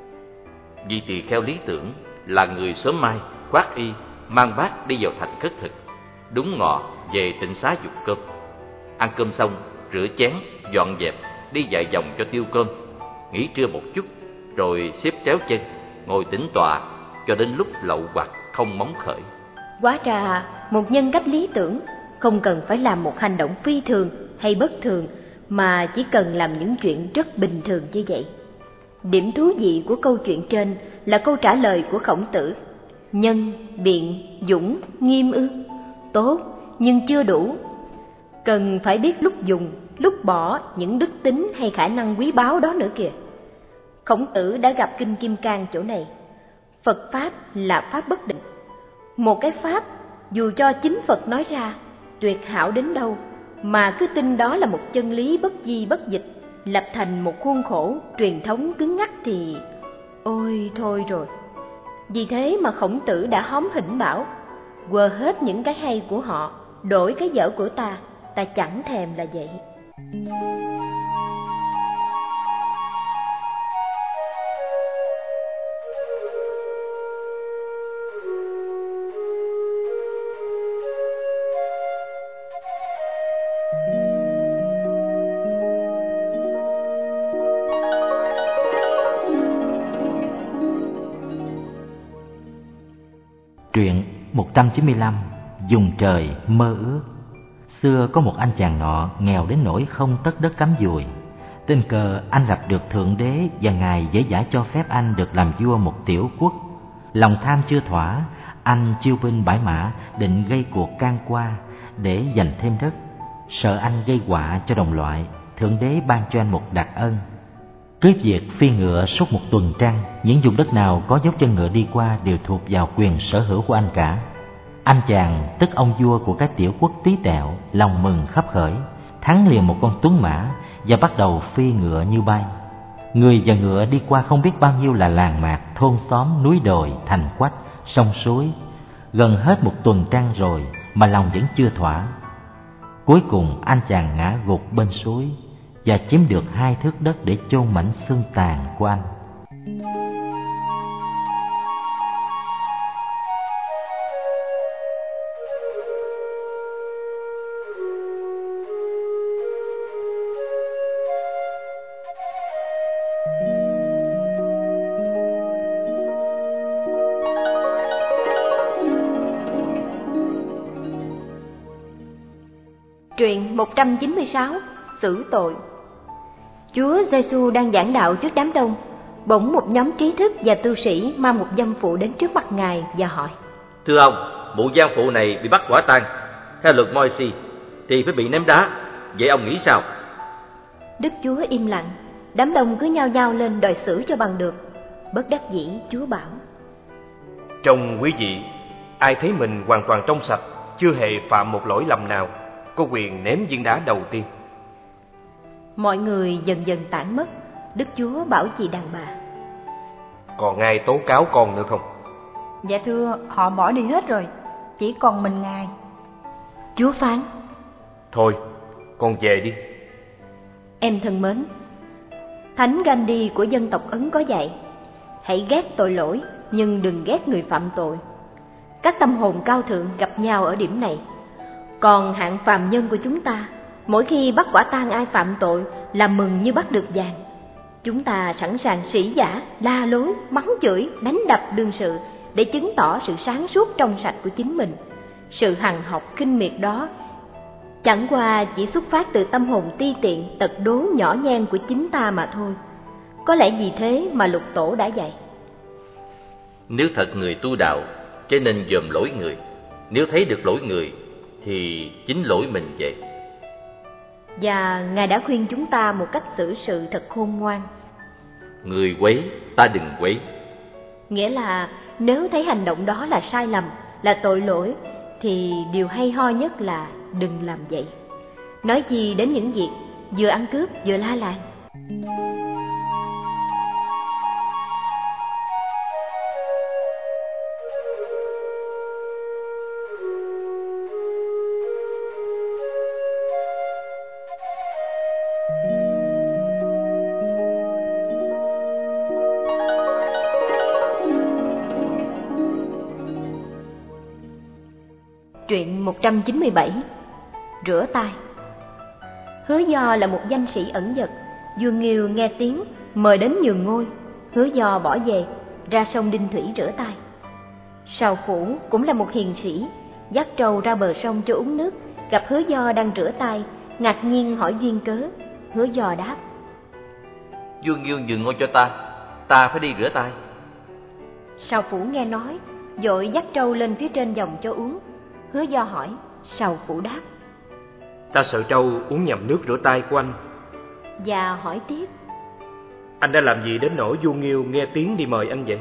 Vị tỳ kheo lý tưởng là người sớm mai khoác y, mang bát đi vào thành khất thực, đúng ngọ về tịnh xá dục cơm. Ăn cơm xong, rửa chén, dọn dẹp, đi vài vòng cho tiêu cơm, nghỉ trưa một chút, rồi xếp chéo chân, ngồi tĩnh tọa cho đến lúc lậu hoặc không móng khởi. Hóa ra, một nhân cách lý tưởng không cần phải làm một hành động phi thường hay bất thường, mà chỉ cần làm những chuyện rất bình thường như vậy. Điểm thú vị của câu chuyện trên là câu trả lời của Khổng Tử: nhân, biện, dũng, nghiêm ư? Tốt, nhưng chưa đủ. Cần phải biết lúc dùng, lúc bỏ những đức tính hay khả năng quý báu đó nữa kìa. Khổng Tử đã gặp Kinh Kim Cang chỗ này. Phật Pháp là Pháp bất định. Một cái Pháp, dù cho chính Phật nói ra tuyệt hảo đến đâu, mà cứ tin đó là một chân lý bất di bất dịch, lập thành một khuôn khổ truyền thống cứng ngắc thì ôi thôi rồi. Vì thế mà Khổng Tử đã hóm hỉnh bảo: quơ hết những cái hay của họ, đổi cái dở của ta, ta chẳng thèm là vậy. Truyện một trăm chín mươi lăm. Dùng trời mơ ước. Xưa có một anh chàng nọ nghèo đến nỗi không tất đất cắm dùi. Tình cờ anh gặp được Thượng Đế và Ngài dễ dãi cho phép anh được làm vua một tiểu quốc. Lòng tham chưa thỏa, anh chiêu binh bãi mã định gây cuộc can qua để giành thêm đất. Sợ anh gây họa cho đồng loại, Thượng Đế ban cho anh một đặc ân. Cứ việc phi ngựa suốt một tuần trăng, những vùng đất nào có dấu chân ngựa đi qua đều thuộc vào quyền sở hữu của anh cả. Anh chàng, tức ông vua của cái tiểu quốc tí tẹo, lòng mừng khắp khởi, thắng liền một con tuấn mã và bắt đầu phi ngựa như bay. Người và ngựa đi qua không biết bao nhiêu là làng mạc, thôn xóm, núi đồi, thành quách, sông suối. Gần hết một tuần trăng rồi mà lòng vẫn chưa thỏa. Cuối cùng anh chàng ngã gục bên suối và chiếm được hai thước đất để chôn mảnh xương tàn của anh. Truyện một trăm chín mươi sáu. Xử tội. Chúa Giêsu đang giảng đạo trước đám đông, bỗng một nhóm trí thức và tu sĩ mang một dâm phụ đến trước mặt Ngài và hỏi: Thưa ông, mụ giang phụ này bị bắt quả tang. Theo luật Môi-se thì phải bị ném đá. Vậy ông nghĩ sao? Đức Chúa im lặng, đám đông cứ nhao nhao lên đòi xử cho bằng được. Bất đắc dĩ Chúa bảo: Trong quý vị, ai thấy mình hoàn toàn trong sạch, chưa hề phạm một lỗi lầm nào, có quyền ném viên đá đầu tiên. Mọi người dần dần tản mất. Đức Chúa bảo chị đàn bà: Còn ai tố cáo con nữa không? Dạ thưa, họ bỏ đi hết rồi, chỉ còn mình Ngài. Chúa phán: Thôi, con về đi. Em thân mến, Thánh Gandhi của dân tộc Ấn có dạy: hãy ghét tội lỗi nhưng đừng ghét người phạm tội. Các tâm hồn cao thượng gặp nhau ở điểm này. Còn hạng phàm nhân của chúng ta, mỗi khi bắt quả tang ai phạm tội là mừng như bắt được vàng. Chúng ta sẵn sàng sỉ vả, la lối, mắng chửi, đánh đập đương sự để chứng tỏ sự sáng suốt trong sạch của chính mình. Sự hằn học khinh miệt đó chẳng qua chỉ xuất phát từ tâm hồn ti tiện, tật đố nhỏ nhen của chính ta mà thôi. Có lẽ vì thế mà Lục Tổ đã dạy: nếu thật người tu đạo, chớ nên dòm lỗi người. Nếu thấy được lỗi người thì chính lỗi mình vậy. Và Ngài đã khuyên chúng ta một cách xử sự thật khôn ngoan: người quấy, ta đừng quấy. Nghĩa là nếu thấy hành động đó là sai lầm, là tội lỗi, thì điều hay ho nhất là đừng làm vậy. Nói chi đến những việc vừa ăn cướp vừa la làng. Truyện một trăm chín mươi bảy. Rửa tay. Hứa Do là một danh sĩ ẩn dật. Vua Nghiêu nghe tiếng mời đến nhường ngôi. Hứa Do bỏ về, ra sông Đinh Thủy rửa tay. Sào Phủ cũng là một hiền sĩ, dắt trâu ra bờ sông cho uống nước, gặp Hứa Do đang rửa tay, ngạc nhiên hỏi duyên cớ. Hứa Do đáp: Vua Nghiêu nhường ngôi cho ta, ta phải đi rửa tay. Sào Phủ nghe nói, vội dắt trâu lên phía trên dòng cho uống. Hứa Do hỏi, Sào Phủ đáp: Ta sợ trâu uống nhầm nước rửa tay của anh. Và hỏi tiếp: Anh đã làm gì đến nỗi vua Nghiêu nghe tiếng đi mời anh vậy?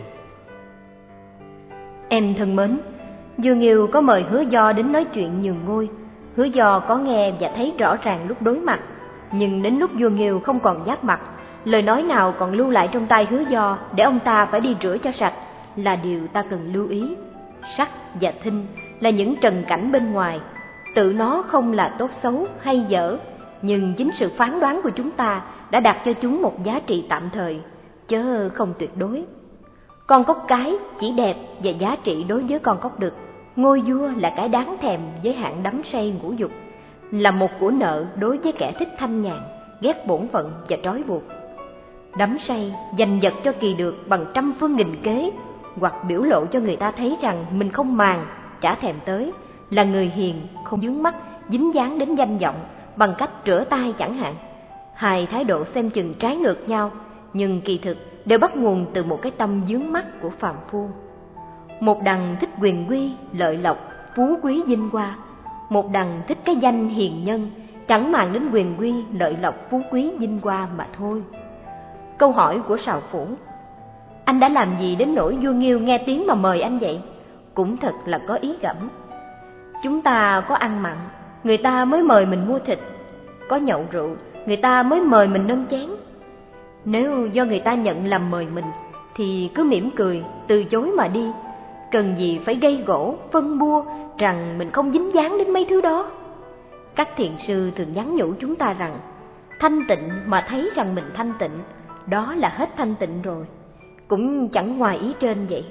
Em thân mến, vua Nghiêu có mời Hứa Do đến nói chuyện nhường ngôi. Hứa Do có nghe và thấy rõ ràng lúc đối mặt, nhưng đến lúc vua Nghiêu không còn giáp mặt, lời nói nào còn lưu lại trong tay Hứa Do để ông ta phải đi rửa cho sạch là điều ta cần lưu ý. Sắc và thinh là những trần cảnh bên ngoài, tự nó không là tốt xấu hay dở, nhưng chính sự phán đoán của chúng ta đã đặt cho chúng một giá trị tạm thời, chớ không tuyệt đối. Con cóc cái chỉ đẹp và giá trị đối với con cóc đực. Ngôi vua là cái đáng thèm với hạng đắm say ngũ dục, là một của nợ đối với kẻ thích thanh nhàn, ghét bổn phận và trói buộc. Đắm say, giành giật cho kỳ được bằng trăm phương nghìn kế, hoặc biểu lộ cho người ta thấy rằng mình không màng, chả thèm tới, là người hiền, không vướng mắc, dính dáng đến danh vọng bằng cách rửa tay chẳng hạn. Hai thái độ xem chừng trái ngược nhau, nhưng kỳ thực đều bắt nguồn từ một cái tâm vướng mắc của phàm phu. Một đằng thích quyền quy, lợi lộc, phú quý vinh hoa; một đằng thích cái danh hiền nhân, chẳng màng đến quyền quy, lợi lộc, phú quý vinh hoa mà thôi. Câu hỏi của Sào Phủ: Anh đã làm gì đến nỗi vua Nghiêu nghe tiếng mà mời anh vậy? Cũng thật là có ý gẫm. Chúng ta có ăn mặn, người ta mới mời mình mua thịt; có nhậu rượu, người ta mới mời mình nâng chén. Nếu do người ta nhận làm mời mình, thì cứ mỉm cười, từ chối mà đi. Cần gì phải gây gổ, phân bua rằng mình không dính dáng đến mấy thứ đó. Các thiền sư thường nhắn nhủ chúng ta rằng, thanh tịnh mà thấy rằng mình thanh tịnh, đó là hết thanh tịnh rồi. Cũng chẳng ngoài ý trên vậy.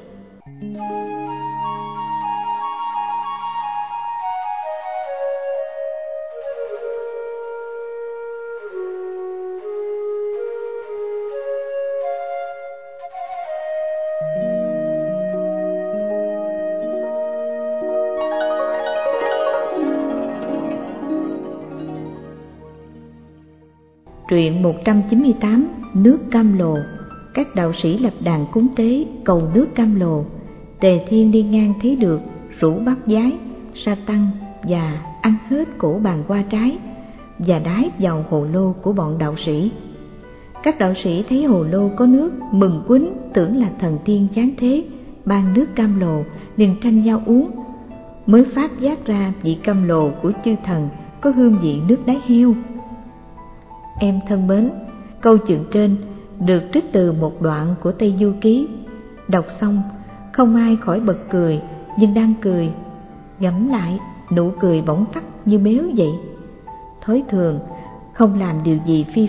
Truyện một trăm chín mươi tám. Nước cam lồ. Các đạo sĩ lập đàn cúng tế cầu nước cam lồ. Tề Thiên đi ngang thấy được, rủ bắt giái, sa tăng và ăn hết cổ bàn hoa trái và đái vào hồ lô của bọn đạo sĩ. Các đạo sĩ thấy hồ lô có nước, mừng quýnh, tưởng là thần tiên giáng thế ban nước cam lồ, liền tranh nhau uống. Mới phát giác ra vị cam lồ của chư thần có hương vị nước đáy heo. Em thân mến, câu chuyện trên được trích từ một đoạn của Tây Du Ký. Đọc xong, không ai khỏi bật cười, nhưng đang cười, ngẫm lại, nụ cười bỗng tắt như méo vậy. Thói thường, không làm điều gì phi pháp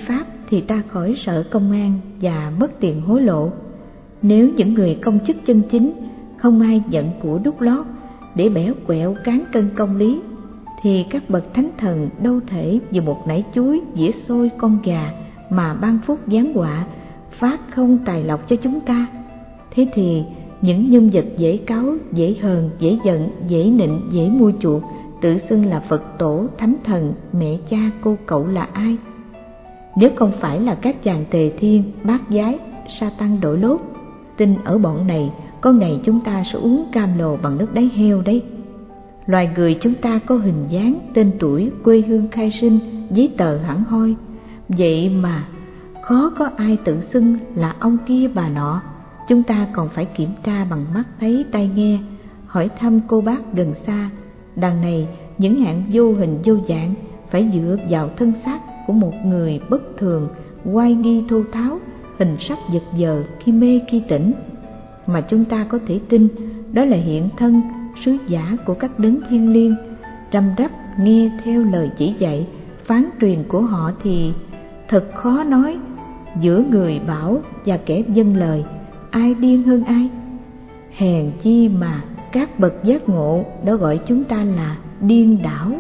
thì ta khỏi sợ công an và mất tiền hối lộ. Nếu những người công chức chân chính không ai nhận của đút lót để bẻ quẹo cán cân công lý, thì các bậc thánh thần đâu thể vì một nải chuối, dĩa xôi, con gà mà ban phúc giáng họa, phát không tài lộc cho chúng ta. Thế thì những nhân vật dễ cáu, dễ hờn, dễ giận, dễ nịnh, dễ mua chuộc, tự xưng là Phật tổ, thánh thần, mẹ cha, cô cậu là ai? Nếu không phải là các chàng tề thiên, bát giái, sa tăng đội lốt, tin ở bọn này có ngày chúng ta sẽ uống cam lồ bằng nước đáy heo đấy. Loài người chúng ta có hình dáng, tên tuổi, quê hương khai sinh, giấy tờ hẳn hoi, vậy mà khó có ai tự xưng là ông kia bà nọ. Chúng ta còn phải kiểm tra bằng mắt thấy tai nghe, hỏi thăm cô bác gần xa. Đằng này những hạng vô hình vô dạng phải dựa vào thân xác của một người bất thường, oai nghi thô tháo, hình sắc giật giờ khi mê khi tỉnh, mà chúng ta có thể tin đó là hiện thân sứ giả của các đấng thiên liêng. Răm rắp nghe theo lời chỉ dạy phán truyền của họ thì thật khó nói giữa người bảo và kẻ vâng lời ai điên hơn ai. Hèn chi mà các bậc giác ngộ đã gọi chúng ta là điên đảo.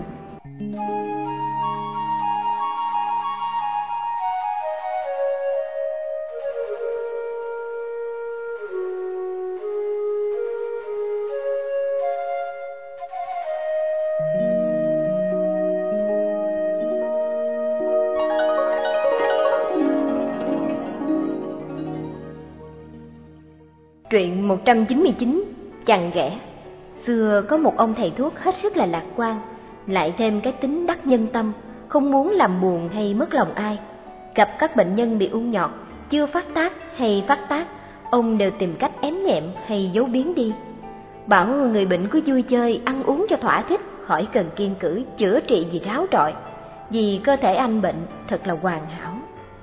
Truyện một trăm chín mươi chín, Chàng ghẻ. Xưa có một ông thầy thuốc hết sức là lạc quan, lại thêm cái tính đắc nhân tâm, không muốn làm buồn hay mất lòng ai. Gặp các bệnh nhân bị ung nhọt, chưa phát tác hay phát tác, ông đều tìm cách ém nhẹm hay giấu biến đi. Bảo người bệnh cứ vui chơi, ăn uống cho thỏa thích, khỏi cần kiêng cữ chữa trị gì ráo trọi, vì cơ thể anh bệnh thật là hoàn hảo.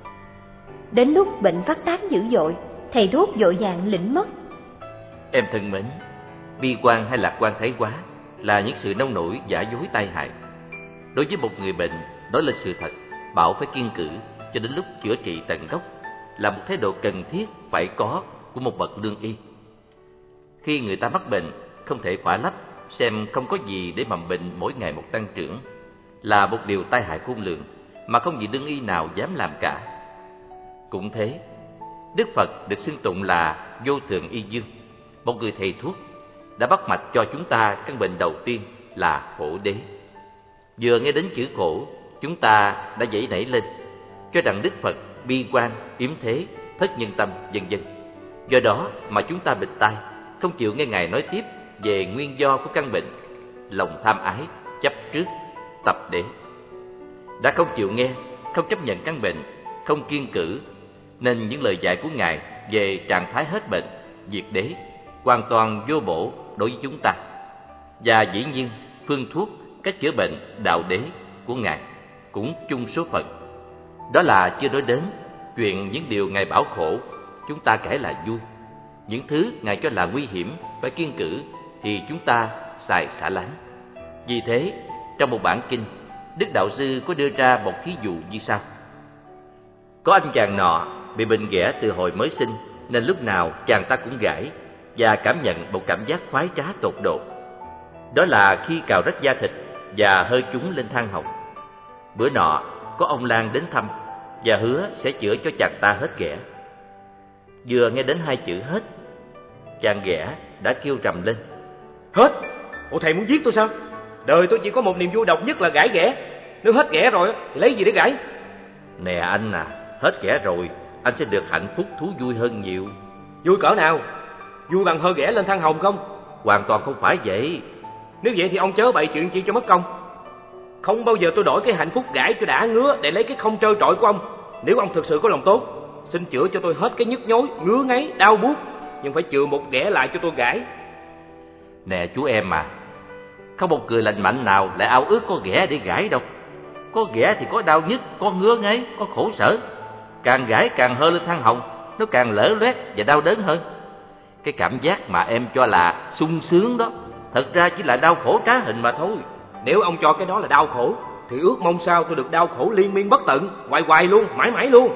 Đến lúc bệnh phát tác dữ dội, thầy thuốc vội vàng lĩnh mất. Em thân mến, bi quan hay lạc quan thái quá là những sự nông nổi giả dối tai hại. Đối với một người bệnh, đó là sự thật, bảo phải kiêng cữ cho đến lúc chữa trị tận gốc, là một thái độ cần thiết phải có của một bậc lương y. Khi người ta mắc bệnh, không thể khỏa lấp xem không có gì để mầm bệnh mỗi ngày một tăng trưởng, là một điều tai hại khôn lường mà không vị lương y nào dám làm cả. Cũng thế, Đức Phật được xưng tụng là Vô Thượng Y Dương, một người thầy thuốc, đã bắt mạch cho chúng ta căn bệnh đầu tiên là khổ đế. Vừa nghe đến chữ khổ, chúng ta đã dậy nảy lên, cho rằng Đức Phật bi quan, yếm thế, thất nhân tâm, vân vân. Do đó mà chúng ta bịt tai, không chịu nghe Ngài nói tiếp về nguyên do của căn bệnh, lòng tham ái, chấp trước, tập đế. Đã không chịu nghe, không chấp nhận căn bệnh, không kiêng cữ, nên những lời dạy của Ngài về trạng thái hết bệnh, diệt đế hoàn toàn vô bổ đối với chúng ta. Và dĩ nhiên, phương thuốc, cách chữa bệnh, đạo đế của Ngài cũng chung số phận. Đó là chưa nói đến chuyện những điều Ngài bảo khổ, chúng ta kể là vui. Những thứ Ngài cho là nguy hiểm, phải kiêng cữ, thì chúng ta xài xả láng. Vì thế, trong một bản kinh, Đức Đạo Sư có đưa ra một thí dụ như sau. Có anh chàng nọ bị bệnh ghẻ từ hồi mới sinh, nên lúc nào chàng ta cũng gãi và cảm nhận một cảm giác khoái trá tột độ. Đó là khi cào rách da thịt và hơi chúng lên than hồng. Bữa nọ có ông lang đến thăm và hứa sẽ chữa cho chàng ta hết ghẻ. Vừa nghe đến hai chữ hết, chàng ghẻ đã kêu rầm lên. Hết? Ủa thầy muốn giết tôi sao? Đời tôi chỉ có một niềm vui độc nhất là gãi ghẻ. Nếu hết ghẻ rồi thì lấy gì để gãi? Nè anh à, hết ghẻ rồi anh sẽ được hạnh phúc thú vui hơn nhiều. Vui cỡ nào? Vui bằng hơi ghẻ lên than hồng không? Hoàn toàn không phải vậy. Nếu vậy thì ông chớ bày chuyện chi cho mất công. Không bao giờ tôi đổi cái hạnh phúc gãi cho đã ngứa để lấy cái không trơ trọi của ông. Nếu ông thực sự có lòng tốt, xin chữa cho tôi hết cái nhức nhối, ngứa ngáy, đau buốt, nhưng phải chừa một ghẻ lại cho tôi gãi. Nè chú em à, không một người lành mạnh nào lại ao ước có ghẻ để gãi đâu. Có ghẻ thì có đau nhức, có ngứa ngáy, có khổ sở. Càng gãi càng hơ lên than hồng, nó càng lở loét và đau đớn hơn. Cái cảm giác mà em cho là sung sướng đó, thật ra chỉ là đau khổ trá hình mà thôi. Nếu ông cho cái đó là đau khổ, thì ước mong sao tôi được đau khổ liên miên bất tận, hoài hoài luôn, mãi mãi luôn.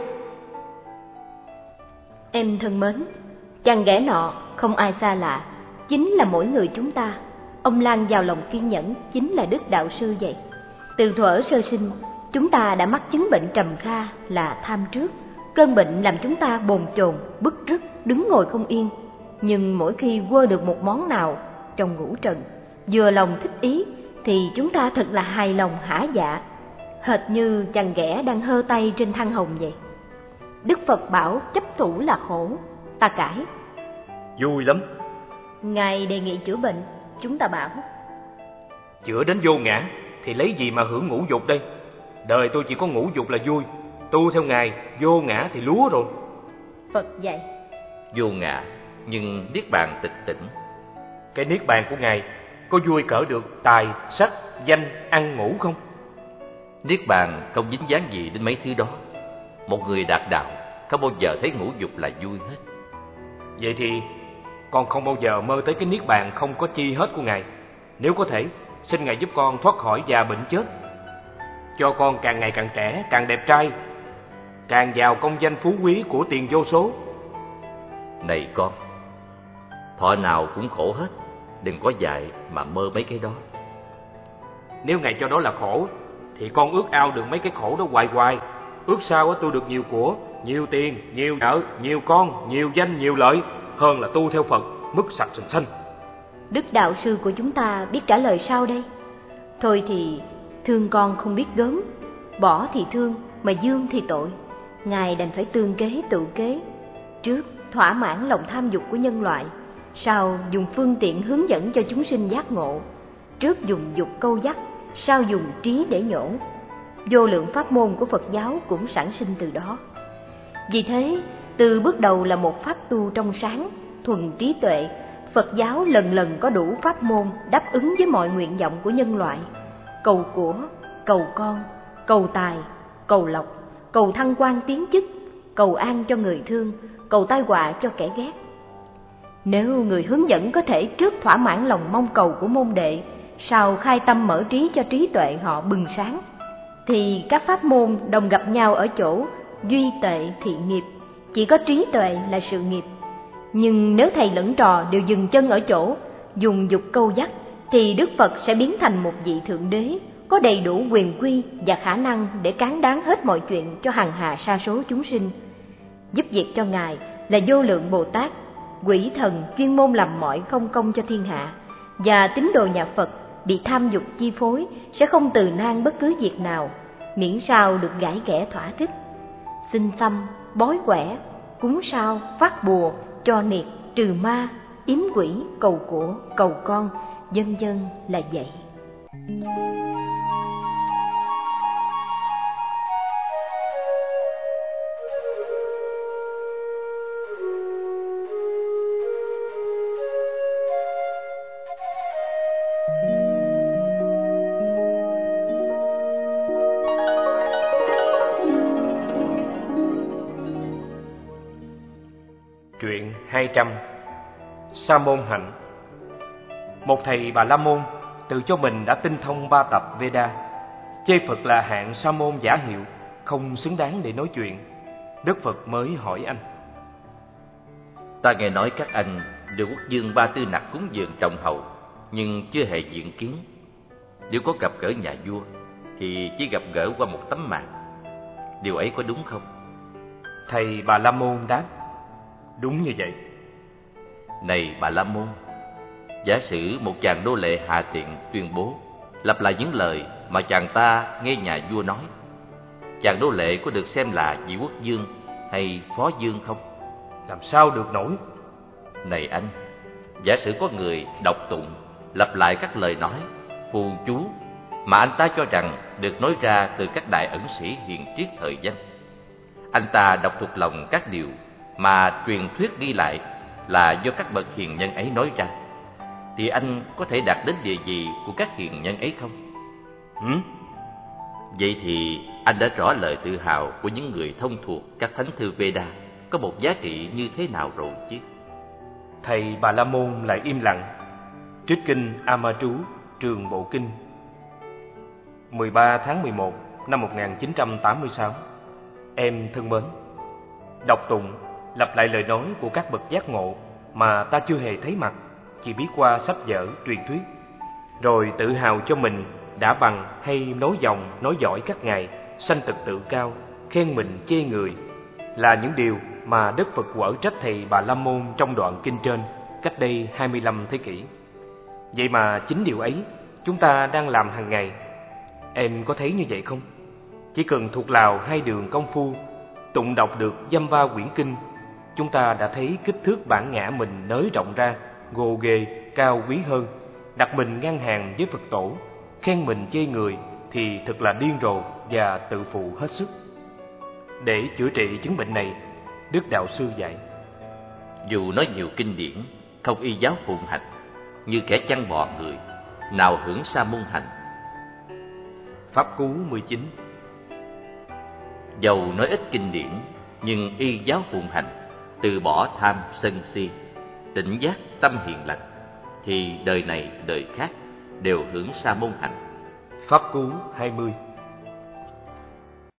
Em thân mến, chàng ghẻ nọ không ai xa lạ, chính là mỗi người chúng ta. Ông Lan vào lòng kiên nhẫn chính là Đức Đạo Sư vậy. Từ thuở sơ sinh, chúng ta đã mắc chứng bệnh trầm kha là tham trước. Cơn bệnh làm chúng ta bồn chồn, bứt rứt, đứng ngồi không yên. Nhưng mỗi khi quơ được một món nào trong ngũ trần, vừa lòng thích ý, thì chúng ta thật là hài lòng hả dạ, hệt như chàng ghẻ đang hơ tay trên than hồng vậy. Đức Phật bảo chấp thủ là khổ, ta cãi. Vui lắm. Ngài đề nghị chữa bệnh, chúng ta bảo chữa đến vô ngã thì lấy gì mà hưởng ngũ dục đây? Đời tôi chỉ có ngũ dục là vui, tu theo Ngài vô ngã thì lúa rồi. Phật dạy vô ngã nhưng niết bàn tịch tỉnh. Cái niết bàn của Ngài có vui cỡ được tài, sắc, danh, ăn ngủ không? Niết bàn không dính dáng gì đến mấy thứ đó. Một người đạt đạo không bao giờ thấy ngũ dục là vui hết. Vậy thì con không bao giờ mơ tới cái niết bàn không có chi hết của Ngài. Nếu có thể, xin Ngài giúp con thoát khỏi già bệnh chết, cho con càng ngày càng trẻ, càng đẹp trai, càng giàu công danh phú quý của tiền vô số. Này con, thọ nào cũng khổ hết, đừng có dại mà mơ mấy cái đó. Nếu Ngài cho đó là khổ, thì con ước ao được mấy cái khổ đó hoài hoài. Ước sao tôi được nhiều của, nhiều tiền, nhiều vợ, nhiều con, nhiều danh, nhiều lợi, hơn là tu theo Phật, mức sạch sành xanh. Đức Đạo Sư của chúng ta biết trả lời sao đây? Thôi thì thương con không biết gớm, bỏ thì thương, mà dương thì tội. Ngài đành phải tương kế tự kế. Trước thỏa mãn lòng tham dục của nhân loại, sau dùng phương tiện hướng dẫn cho chúng sinh giác ngộ. Trước dùng dục câu dắt, sau dùng trí để nhổ. Vô lượng pháp môn của Phật giáo cũng sản sinh từ đó. Vì thế, từ bước đầu là một pháp tu trong sáng, thuần trí tuệ, Phật giáo lần lần có đủ pháp môn đáp ứng với mọi nguyện vọng của nhân loại. Cầu của, cầu con, cầu tài, cầu lộc, cầu thăng quan tiến chức, cầu an cho người thương, cầu tai họa cho kẻ ghét. Nếu người hướng dẫn có thể trước thỏa mãn lòng mong cầu của môn đệ, sau khai tâm mở trí cho trí tuệ họ bừng sáng, thì các pháp môn đồng gặp nhau ở chỗ duy tệ thị nghiệp, chỉ có trí tuệ là sự nghiệp. Nhưng nếu thầy lẫn trò đều dừng chân ở chỗ dùng dục câu dắt, thì Đức Phật sẽ biến thành một vị thượng đế có đầy đủ quyền quy và khả năng để cán đáng hết mọi chuyện cho hằng hà sa số chúng sinh. Giúp việc cho Ngài là vô lượng Bồ Tát, quỷ thần chuyên môn làm mọi không công cho thiên hạ, và tín đồ nhà Phật bị tham dục chi phối sẽ không từ nan bất cứ việc nào, miễn sao được gãi ghẻ thỏa thích. Xin xăm, bói quẻ, cúng sao, phát bùa, cho niệt, trừ ma, yếm quỷ, cầu của, cầu con, vân vân là vậy. Truyện hai trăm. Sa môn hạnh. Một thầy Bà La Môn tự cho mình đã tinh thông ba tập Veda, chê Phật là hạng sa môn giả hiệu, không xứng đáng để nói chuyện. Đức Phật mới hỏi anh: Ta nghe nói các anh được quốc vương Ba Tư Nặc cúng dường trọng hậu, nhưng chưa hề diện kiến. Nếu có gặp gỡ nhà vua thì chỉ gặp gỡ qua một tấm màn. Điều ấy có đúng không? Thầy Bà La Môn đáp: Đúng như vậy. Này Bà La Môn, giả sử một chàng nô lệ hạ tiện tuyên bố, lặp lại những lời mà chàng ta nghe nhà vua nói, chàng nô lệ có được xem là vị quốc vương hay phó vương không? Làm sao được nổi? Này anh, giả sử có người đọc tụng, lặp lại các lời nói, phù chú mà anh ta cho rằng được nói ra từ các đại ẩn sĩ hiền triết thời danh. Anh ta đọc thuộc lòng các điều mà truyền thuyết ghi lại là do các bậc hiền nhân ấy nói ra, thì anh có thể đạt đến địa vị của các hiền nhân ấy không? Ừ? Vậy thì anh đã rõ lời tự hào của những người thông thuộc các thánh thư Veda có một giá trị như thế nào rồi chứ? Thầy Bà La Môn lại im lặng, trích kinh A Ma Trú Trường Bộ Kinh. mười ba tháng mười một năm một nghìn chín trăm tám mươi sáu. Em thân mến, đọc tụng, lặp lại lời nói của các bậc giác ngộ mà ta chưa hề thấy mặt, chỉ biết qua sách vở, truyền thuyết, rồi tự hào cho mình đã bằng hay nối dòng, nối dõi các ngài, sanh tật tự cao, khen mình chê người, là những điều mà Đức Phật quở trách thầy Bà La Môn trong đoạn kinh trên cách đây hai mươi lăm thế kỷ. Vậy mà chính điều ấy chúng ta đang làm hàng ngày. Em có thấy như vậy không? Chỉ cần thuộc lào hai đường công phu, tụng đọc được dăm ba quyển kinh, chúng ta đã thấy kích thước bản ngã mình nới rộng ra, gồ ghề, cao quý hơn, đặt mình ngang hàng với Phật tổ, khen mình chê người thì thật là điên rồ và tự phụ hết sức. Để chữa trị chứng bệnh này, Đức Đạo Sư dạy: dù nói nhiều kinh điển, không y giáo phụng hành, như kẻ chăn bò người, nào hưởng sa môn hành. Pháp Cú mười chín. Dầu nói ít kinh điển, nhưng y giáo phụng hành, từ bỏ tham sân si, tỉnh giác tâm hiền lành, thì đời này đời khác đều hưởng sa môn hạnh. Pháp Cú hai mươi.